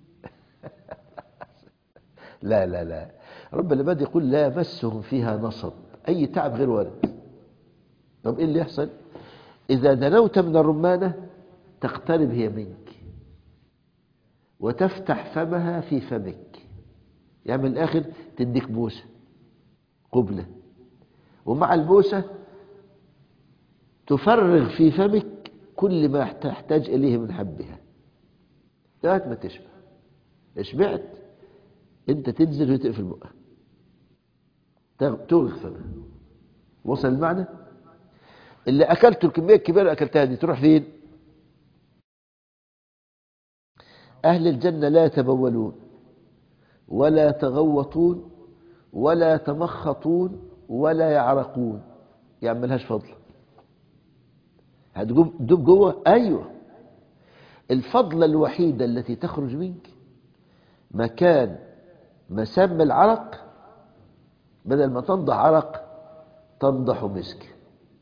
لا لا لا، رب العباد يقول لا يمسهم فيها نصب، أي تعب غير وارد. طب إيه اللي يحصل؟ إذا دنوت من الرمانة تقترب هي منك وتفتح فمها في فمك، يعني من الآخر تديك بوسة قبلة، ومع البوسة تفرغ في فمك كل ما تحتاج إليه من حبها لغاية ما تشبع. شبعت أنت تنزل وتقفل بقها، تغرق فمها. وصل المعنى؟ اللي أكلته الكمية الكبيرة اللي أكلتها دي تروح فين؟ أهل الجنة لا يتبولون ولا يتغوطون ولا يتمخطون ولا يعرقون، يعني ملهاش فضل. هتدوب جوه. أيوه، الفضلة الوحيدة التي تخرج منك مكان مسام العرق، بدل ما تنضح عرق تنضح مسك.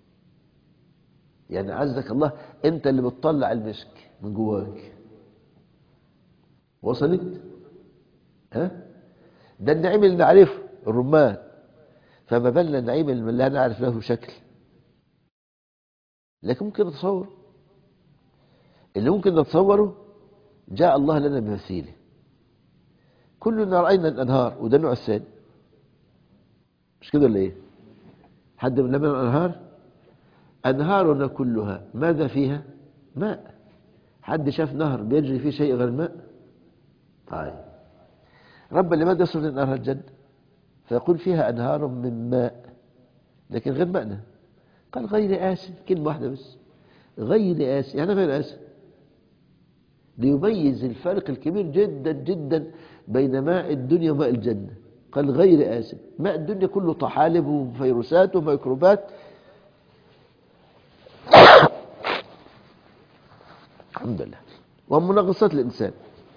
يعني عزك الله انت اللي بتطلع المسك من جواك. وصلت؟ ها؟ ده النعيم اللي نعرفه الرمان، فما بالنا النعيم اللي لا نعرف له شكل، لكن ممكن نتصور. اللي ممكن نتصوره جاء الله لنا بمثيله. كلنا رأينا الأنهار، وده النوع الثاني، مش كده ولا ايه؟ حد من لمن الأنهار؟ أنهارنا كلها ماذا فيها؟ ماء. حد شاف نهر بيجري فيه شيء غير الماء؟ طيب، رب العباد يصف لنا الجنة فيقول فيها أنهار من ماء، لكن غير ماءنا. قال غير آسن، كلمة واحدة بس، غير آسن. يعني غير آسن ليميز الفرق الكبير جدا جدا بين ماء الدنيا وماء الجنة. قال غير آسن. ماء الدنيا كله طحالب وفيروسات وميكروبات، الحمد لله، ومنغصات الإنسان.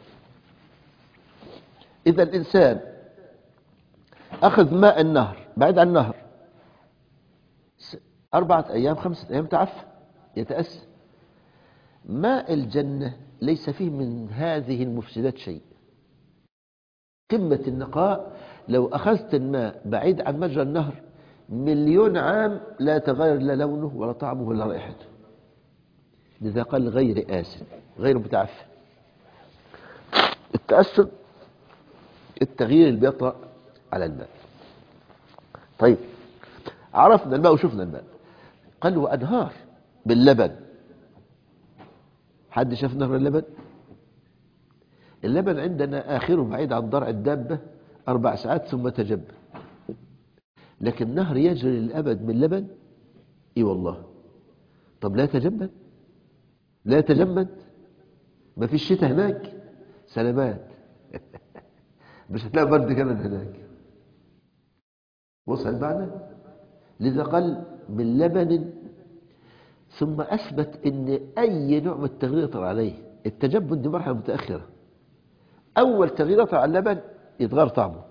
إذا الإنسان أخذ ماء النهر بعيد عن النهر أربعة أيام خمسة أيام تعفى يتأسى. ماء الجنة ليس فيه من هذه المفسدات شيء، قمة النقاء. لو أخذت الماء بعيد عن مجرى النهر مليون عام لا يتغير لا لونه ولا طعمه ولا رائحته. لذا قال غير آسن، غير متعفن. التأثر التغيير اللي بيطرأ على الماء. طيب، عرفنا الماء وشفنا الماء. قال وأنهار باللبن. حد شاف نهر اللبن؟ اللبن عندنا آخره بعيد عن ضرع الدابة أربع ساعات ثم تجب، لكن نهر يجري للأبد من لبن. إي والله. طب لا يتجمد؟ لا يتجمد؟ ما في الشتاء هناك سلامات. مش هتلاقي برد كمان هناك. وصل المعنى؟ لذا قال من لبن، ثم أثبت أن أي نوع من التغيير يطلع عليه. التجمد دي مرحلة متأخرة. أول تغيير يطلع على اللبن يتغير طعمه.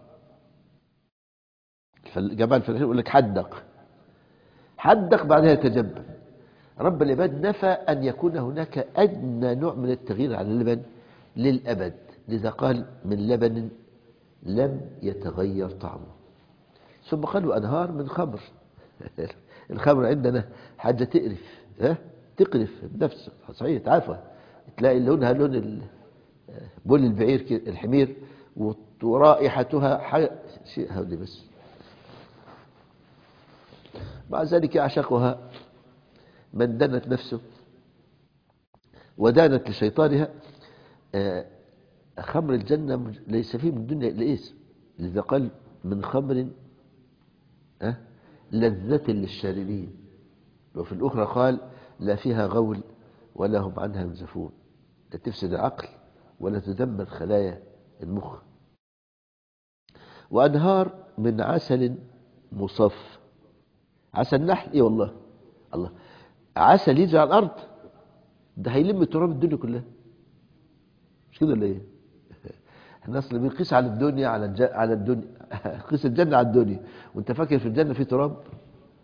جماعة الفلاحين يقول لك حدق، حدق بعدها يتجمد. رب العباد نفى أن يكون هناك أدنى نوع من التغيير على اللبن للأبد. لذا قال من لبن لم يتغير طعمه. ثم قالوا أنهار من خمر. الخمر عندنا حاجة تقرف، ها؟ تقرف بنفسك. صحيح، تعرفها، تلاقي لونها لون بول البعير الحمير، ورائحتها حاجة شيء هودي بس. مع ذلك يعشقها من دنت نفسه ودانت لشيطانها. خمر الجنة ليس فيه من الدنيا إلا اسم. لذا قال من خمر لذة للشاربين، وفي الأخرى قال لا فيها غول ولا هم عنها ينزفون. لا تفسد العقل ولا تدمر خلايا المخ. وأنهار من عسل مصف. عسل نحل. إيه والله، الله، عسل يجي على الأرض ده هيلم تراب الدنيا كلها. مش كده ولا إيه؟ احنا اصلا بنقيس على الدنيا على الج... على الدنيا قيس الجنة على الدنيا، وانت فاكر في الجنة في تراب؟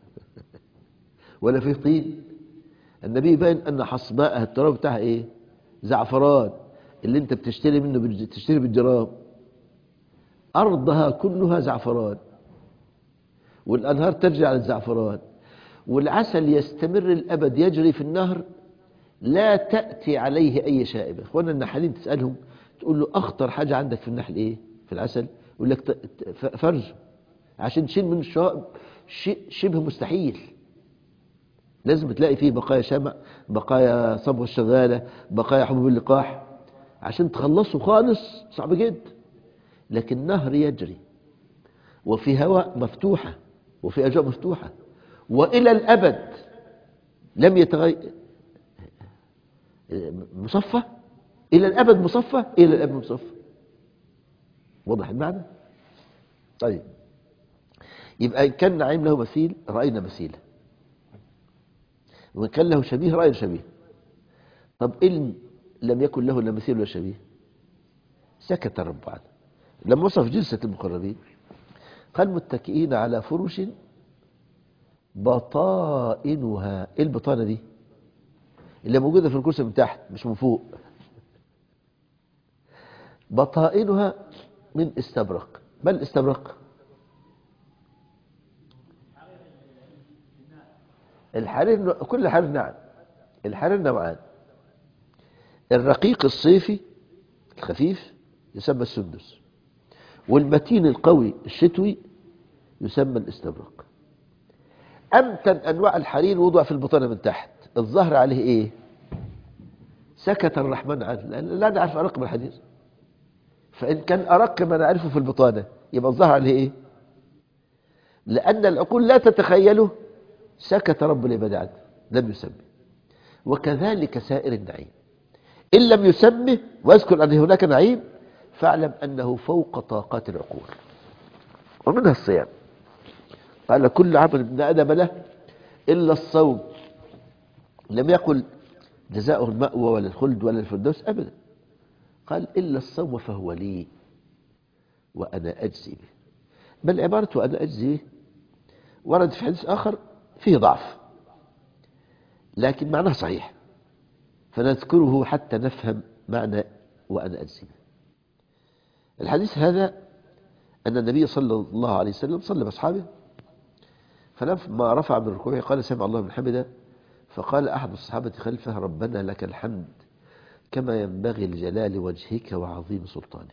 ولا فيه طين. النبي يبين أن حصباءها التراب بتاعها إيه؟ زعفران اللي أنت بتشتري منه بتشتري بالجرام. أرضها كلها زعفران، والأنهار ترجع للزعفران، والعسل يستمر الأبد يجري في النهر، لا تأتي عليه أي شائبة. إخوانا النحالين تسألهم تقول له أخطر حاجة عندك في النحل إيه؟ في العسل؟ يقول لك فرج، عشان تشيل من الشوائب شيء شبه مستحيل. لازم تلاقي فيه بقايا شمع، بقايا صبغة الشغالة، بقايا حبوب اللقاح، عشان تخلصه خالص صعب جدا. لكن نهر يجري وفي هواء مفتوحة وفي أجواء مفتوحة وإلى الأبد لم يتغير، مصفى إلى الأبد، مصفى إلى الأبد مصفى. واضح المعنى؟ طيب، يبقى إن كان نعيم له مثيل رأينا مثيله، وإن كان له شبيه رأينا شبيه. طب إن لم يكن له لا مثيل ولا شبيه، سكت الرب عنه. لما وصف جلسة المقربين قال متكئين على فرش بطائنها. إيه البطانة دي؟ اللي موجودة في الكرسي من تحت مش من فوق. بطائنها من استبرق. ما الاستبرق؟ الحرير. كل حرير نعم، الحرير نوعان: الرقيق الصيفي الخفيف يسمى السندس، والمتين القوي الشتوي يسمى الاستبرق. أمتن أنواع الحرير وضع في البطانة من تحت، الظهر عليه إيه؟ سكت الرحمن عنه، لا نعرف أرق من الحديث. فإن كان أرق ما نعرفه في البطانة يبقى الظهر عليه إيه؟ لأن العقول لا تتخيله، سكت رب العباد عنه لم يسمي. وكذلك سائر النعيم إن لم يسمه واذكر أن هناك نعيم فاعلم أنه فوق طاقات العقول. ومنها الصيام. قال كل عمل ابن آدم له إلا الصوم. لم يقل جزاؤه المأوى ولا الخلد ولا الفردوس أبدا، قال إلا الصوم فهو لي وأنا أجزي به. بل عبارة وأنا أجزي به ورد في حديث آخر فيه ضعف لكن معناه صحيح، فنذكره حتى نفهم معنى وأنا أجزي به. الحديث هذا أن النبي صلى الله عليه وسلم صلى بأصحابه، فلما رفع من ركوعه قال سمع الله من حمده، فقال أحد الصحابة خلفه ربنا لك الحمد كما ينبغي لجلال وجهك وعظيم سلطانك.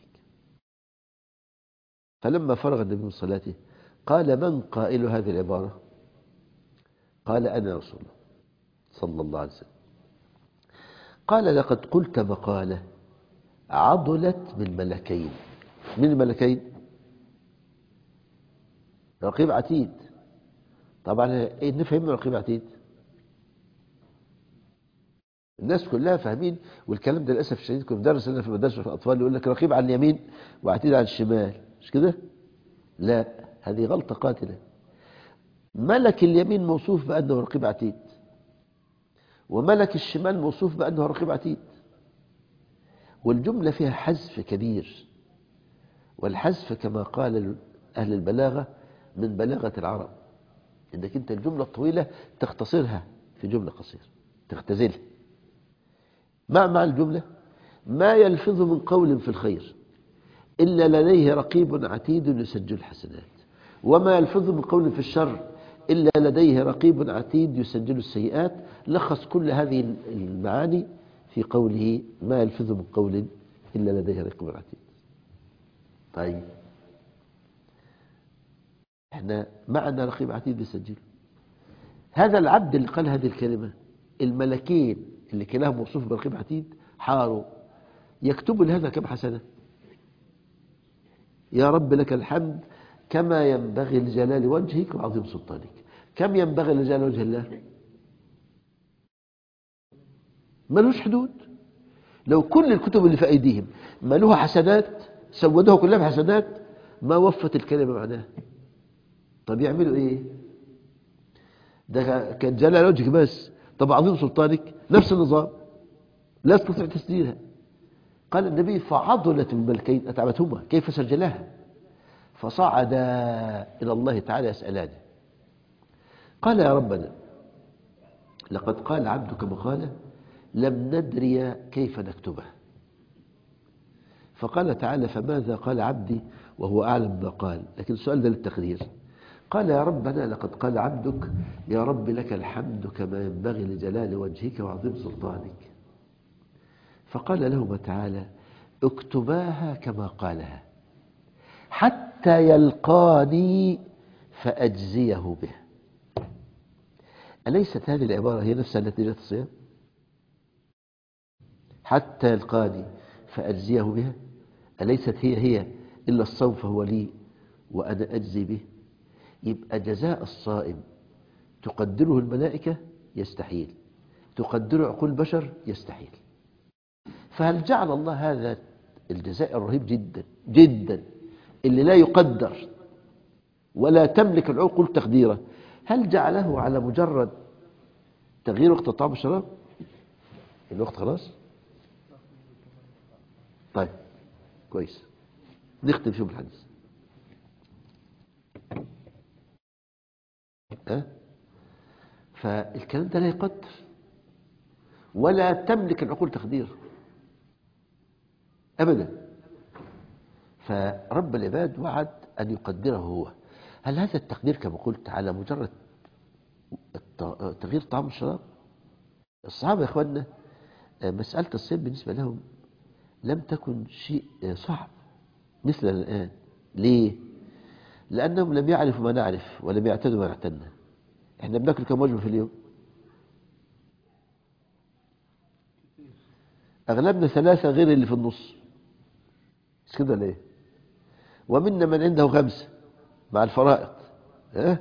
فلما فرغ النبي من صلاته قال من قائل هذه العبارة؟ قال أنا رسول الله صلى الله عليه وسلم. قال لقد قلت مقالة عضلت من ملكين. من الملكين؟ رقيب عتيد. طبعا ايه نفهم رقيب عتيد؟ الناس كلها فاهمين، والكلام ده للاسف الشديد كنا بندرس لنا في المدارس في الاطفال يقول لك رقيب على اليمين وعتيد على الشمال، مش كده؟ لا، هذه غلطة قاتلة. ملك اليمين موصوف بأنه رقيب عتيد، وملك الشمال موصوف بأنه رقيب عتيد، والجملة فيها حذف كبير، والحذف كما قال أهل البلاغة من بلاغة العرب، إنك أنت الجملة الطويلة تختصرها في جملة قصيرة تختزلها. ما معنى الجملة؟ ما يلفظ من قول في الخير إلا لديه رقيب عتيد يسجل الحسنات، وما يلفظ من قول في الشر إلا لديه رقيب عتيد يسجل السيئات. لخص كل هذه المعاني في قوله ما يلفظ من قول إلا لديه رقيب عتيد. طيب احنا معنى رقيب عتيد يسجل. هذا العبد اللي قال هذه الكلمة، الملكين اللي كلاهم موصوف برقيب عتيد حاروا يكتبوا لهذا كم حسنة؟ يا رب لك الحمد كما ينبغي لجلال وجهك وعظيم سلطانك. كم ينبغي لجلال وجه الله؟ ملوش حدود. لو كل الكتب اللي في أيديهم ملوها حسنات سودوها كلها بحسنات ما وفت الكلمة معناها. طب يعملوا ايه؟ ده كان جلال وجهك بس، طب عظيم سلطانك نفس النظام لا تستطيع تسديدها. قال النبي فعضلت الملكين أتعبتهما كيف سجلاها، فصعدا إلى الله تعالى يسألانه. قال يا ربنا لقد قال عبدك مقالة لم ندري كيف نكتبه. فقال تعالى فماذا قال عبدي وهو أعلم ما قال. لكن السؤال ده للتقرير. قال يا ربنا لقد قال عبدك يا رب لك الحمد كما ينبغي لجلال وجهك وعظيم سلطانك. فقال لهما تعالى اكتباها كما قالها حتى يلقاني فأجزيه به. أليست هذه العبارة هي نفسها التي جاءت الصيام؟ حتى يلقاني فأجزيه بها، أليست هي هي إلا الصوم فهو لي وأنا أجزي به؟ يبقى جزاء الصائم تقدره الملائكة يستحيل، تقدره عقول البشر يستحيل. فهل جعل الله هذا الجزاء الرهيب جدا جدا اللي لا يقدر ولا تملك العقول تقديره، هل جعله على مجرد تغيير وقت الطعام والشراب؟ الوقت خلاص؟ طيب كويس، نختم شوف الحديث. أه؟ فالكلام ده لا يقدر ولا تملك العقول تقدير أبدا. فرب العباد وعد أن يقدره هو. هل هذا التقدير كما قلت على مجرد تغيير طعام الشراب؟ الصحابة يا إخواننا مسألة الصيام بالنسبة لهم لم تكن شيء صعب مثلنا الآن. ليه؟ لأنهم لم يعرفوا ما نعرف ولم يعتدوا ما نعتدنا. احنا بناكل كم وجبة في اليوم؟ أغلبنا ثلاثة غير اللي في النص، مش كده ليه؟ ومنا من عنده خمسة مع الفرائض. ها؟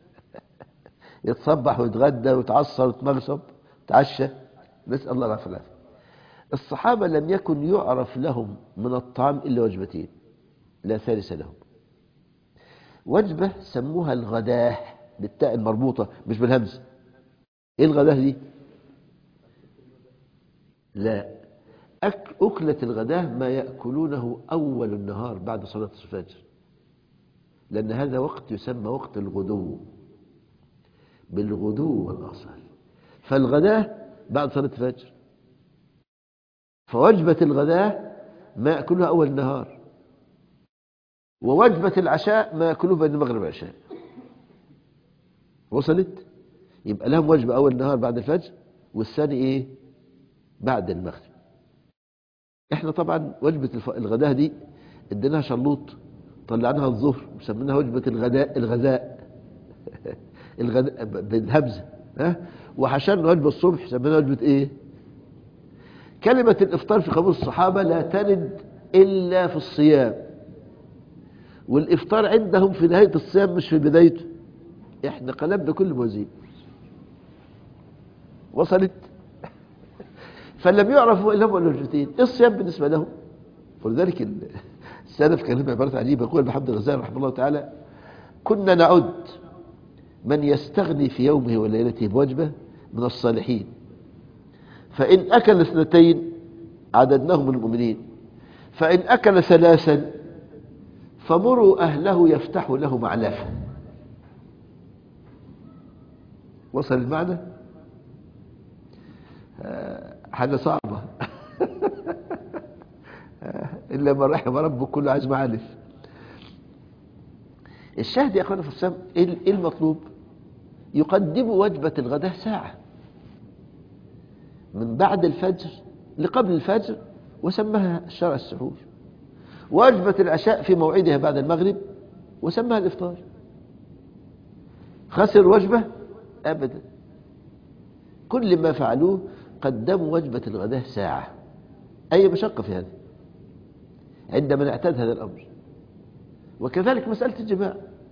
يتصبح ويتغدى ويتعصر ويتمغصب ويتعشى، نسأل الله العافية والعافية. الصحابة لم يكن يعرف لهم من الطعام إلا وجبتين لا ثالث لهم. وجبة سموها الغداه بالتاء المربوطة مش بالهمزة. ايه الغداه دي؟ لا، أك... أكلة الغداه ما يأكلونه أول النهار بعد صلاة الفجر، لأن هذا وقت يسمى وقت الغدو، بالغدو والآصال. فالغداه بعد صلاة الفجر، فوجبة الغداه ما يأكلها أول النهار، ووجبة العشاء ما يأكلوه بين المغرب والعشاء. وصلت؟ يبقى لهم وجبة أول النهار بعد الفجر، والثاني إيه؟ بعد المغرب. إحنا طبعا وجبة الغداء دي اديناها شلوط، طلعناها الظهر وسميناها وجبة الغداء الغذاء الغداء بالهمزة، ها؟ وحشرنا وجبة الصبح سميناها وجبة إيه؟ كلمة الإفطار في قاموس الصحابة لا ترد إلا في الصيام، والإفطار عندهم في نهاية الصيام مش في بدايته. إحنا قلبنا كل موازين. وصلت؟ فلم يعرفوا إلا هم الوجبتين. الصيام بالنسبة لهم، ولذلك السلف كان لهم عبارة عجيبة. يقول محمد الغزالي رحمه الله تعالى كنا نعد من يستغني في يومه وليلته بوجبة من الصالحين، فإن أكل اثنتين عددناه من المؤمنين، فإن أكل ثلاثا فمروا أهله يفتحوا له معلفة. وصل المعنى؟ حاجة صعبة إلا من رحم ربك كله عايز معالف. الشاهد يا أخوانا في الصيام إيه المطلوب؟ يقدموا وجبة الغداء ساعة من بعد الفجر لقبل الفجر، وسمها الشرع السحور. وجبة العشاء في موعدها بعد المغرب، وسمها الإفطار. خسر وجبة أبدا. كل ما فعلوه قدموا وجبة الغداء ساعة. أي مشقة في هذا عندما نعتاد هذا الأمر. وكذلك مسألة الجماع،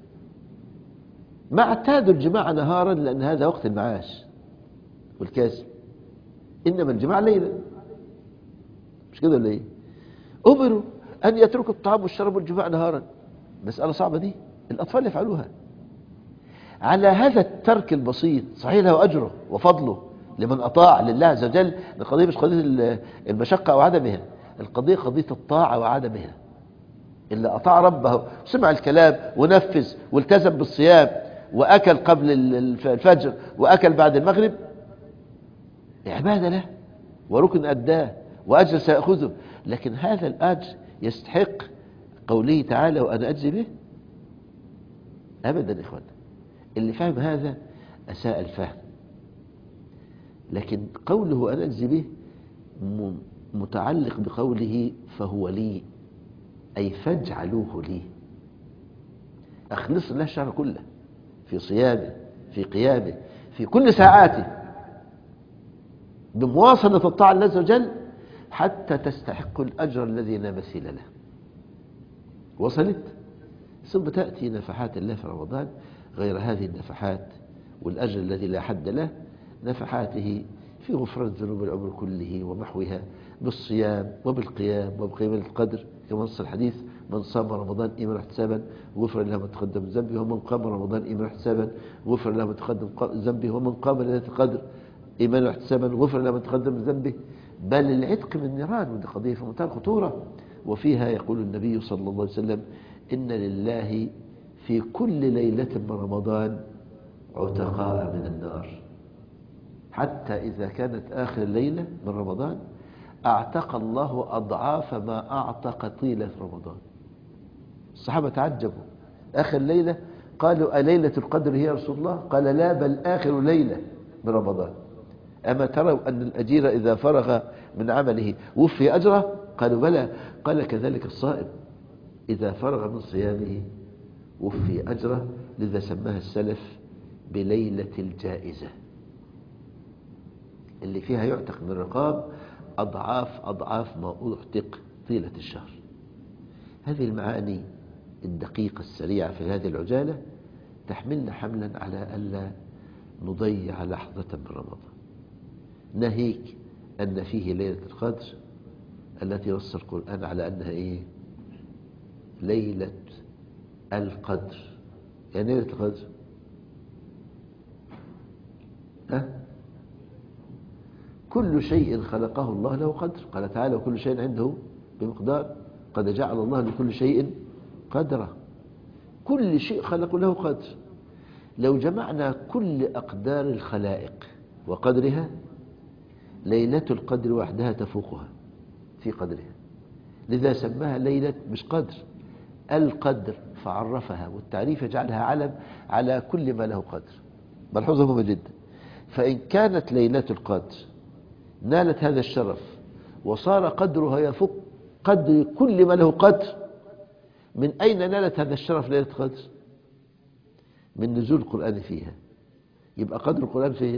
ما اعتادوا الجماع نهارا لأن هذا وقت المعاش والكاسب، إنما الجماع ليلا، مش كده ولا إيه؟ أمروا أن يتركوا الطعام والشراب والجماع نهارا. مسألة صعبة دي، الأطفال يفعلوها. على هذا الترك البسيط صحيح له أجره وفضله لمن أطاع لله عز وجل. القضية مش قضية المشقة أو عدمها، القضية قضية الطاعة وعدمها. اللي أطاع ربه سمع الكلام ونفذ والتزم بالصيام وأكل قبل الفجر وأكل بعد المغرب، عبادة له وركن أداه وأجر سيأخذه، لكن هذا الأجر يستحق قوله تعالى وأنا أجزي به؟ أبدا إخوانا. اللي فهم هذا أساء الفهم. لكن قوله أنا أجزي به متعلق بقوله فهو لي، أي فاجعلوه لي، أخلص له الشهر كله، في صيامه، في قيامه، في كل ساعاته، بمواصلة الطاعة الله عز وجل حتى تستحق الأجر الذي لا مثيل له. وصلت؟ ثم تأتي نفحات الله في رمضان غير هذه النفحات والأجر الذي لا حد له، نفحاته في غفران ذنوب العمر كله ومحوها بالصيام وبالقيام وبقيام القدر، كما نص الحديث من صام رمضان إيمانا واحتسابا غفر له ما تقدم من ذنبه، ومن قام رمضان إيمانا واحتسابا غفر له ما تقدم من ذنبه، ومن قام ليلة القدر إيمانا واحتسابا غفر له ما تقدم من ذنبه، بل العتق من النيران. ودي قضية في منتهى الخطورة. وفيها يقول النبي صلى الله عليه وسلم إن لله في كل ليلة من رمضان عتقاء من النار، حتى إذا كانت آخر الليلة من رمضان أعتق الله أضعاف ما أعتق طيلة رمضان. الصحابة تعجبوا، آخر ليلة، قالوا أليلة القدر هي رسول الله؟ قال لا، بل آخر ليلة من رمضان. أما تروا أن الأجير إذا فرغ من عمله وفي أجره؟ قالوا بلى. قال كذلك الصائم إذا فرغ من صيامه وفي أجره، لذا سماها السلف بليلة الجائزة، اللي فيها يعتق من الرقاب أضعاف أضعاف ما أعتق طيلة الشهر. هذه المعاني الدقيقة السريعة في هذه العجالة تحملنا حملا على ألا نضيع لحظة من رمضان. ناهيك أن فيه ليلة القدر التي نص القرآن على أنها إيه؟ ليلة القدر. يعني ليلة القدر ها؟ كل شيء خلقه الله له قدر. قال تعالى وكل شيء عنده بمقدار، قد جعل الله لكل شيء قدرا. كل شيء خلق له قدر. لو جمعنا كل أقدار الخلائق وقدرها، ليلة القدر وحدها تفوقها في قدرها، لذا سماها ليلة مش قدر، القدر، فعرفها، والتعريف يجعلها علم على كل ما له قدر. ملحوظة مهمة جدا. فإن كانت ليلة القدر نالت هذا الشرف وصار قدرها يفوق قدر كل ما له قدر، من أين نالت هذا الشرف ليلة القدر؟ من نزول القرآن فيها. يبقى قدر القرآن فين؟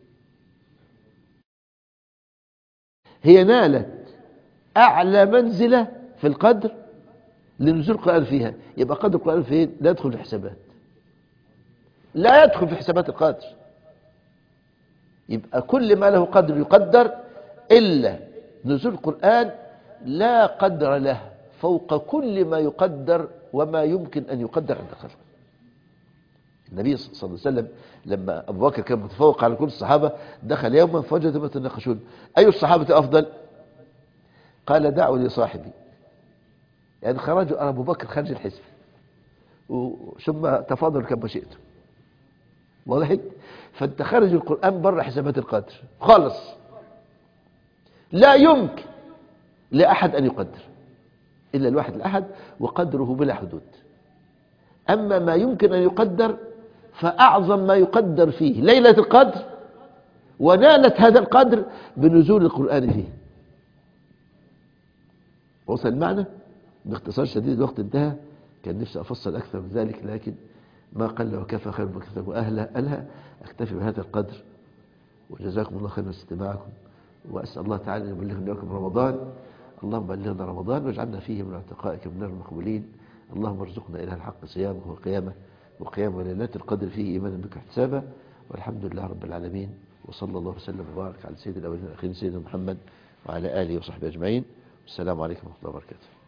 هي نالت أعلى منزلة في القدر لنزول القرآن فيها. يبقى قدر القرآن فين؟ لا يدخل في حسابات، لا يدخل في حسابات القدر. يبقى كل ما له قدر يقدر، إلا نزول القرآن لا قدر له فوق كل ما يقدر وما يمكن أن يقدر عند الخلق. النبي صلى الله عليه وسلم لما أبو بكر كان متفوق على كل الصحابة، دخل يوما فوجدهم يتناقشون أي الصحابة أفضل؟ قال دعوا لي صاحبي. يعني خرجوا أبو بكر خارج الحزب ثم تفاضلوا كما شئتم. واضح؟ فانت خارج القرآن بره حسابات القدر خالص. لا يمكن لأحد أن يقدر إلا الواحد الأحد، وقدره بلا حدود. أما ما يمكن أن يقدر فأعظم ما يقدر فيه ليلة القدر، ونالت هذا القدر بنزول القرآن فيه. وصل المعنى؟ باختصار شديد، الوقت انتهى. كان نفسي أفصل أكثر من ذلك، لكن ما قل وكفى خير ما كتب وأهله ألها. أكتفي بهذا القدر، وجزاكم الله خيرا استماعكم، وأسأل الله تعالى أن يبلغنا لكم رمضان. اللهم بلغنا رمضان واجعلنا فيه من اعتقائك من المقبولين. اللهم ارزقنا إلى الحق صيامه وقيامه وقيام ليلات القدر فيه إيمانا بك احتسابا. والحمد لله رب العالمين، وصلى الله وسلم وبارك على سيد الأولين والآخرين سيدنا محمد وعلى آله وصحبه أجمعين. والسلام عليكم ورحمة الله وبركاته.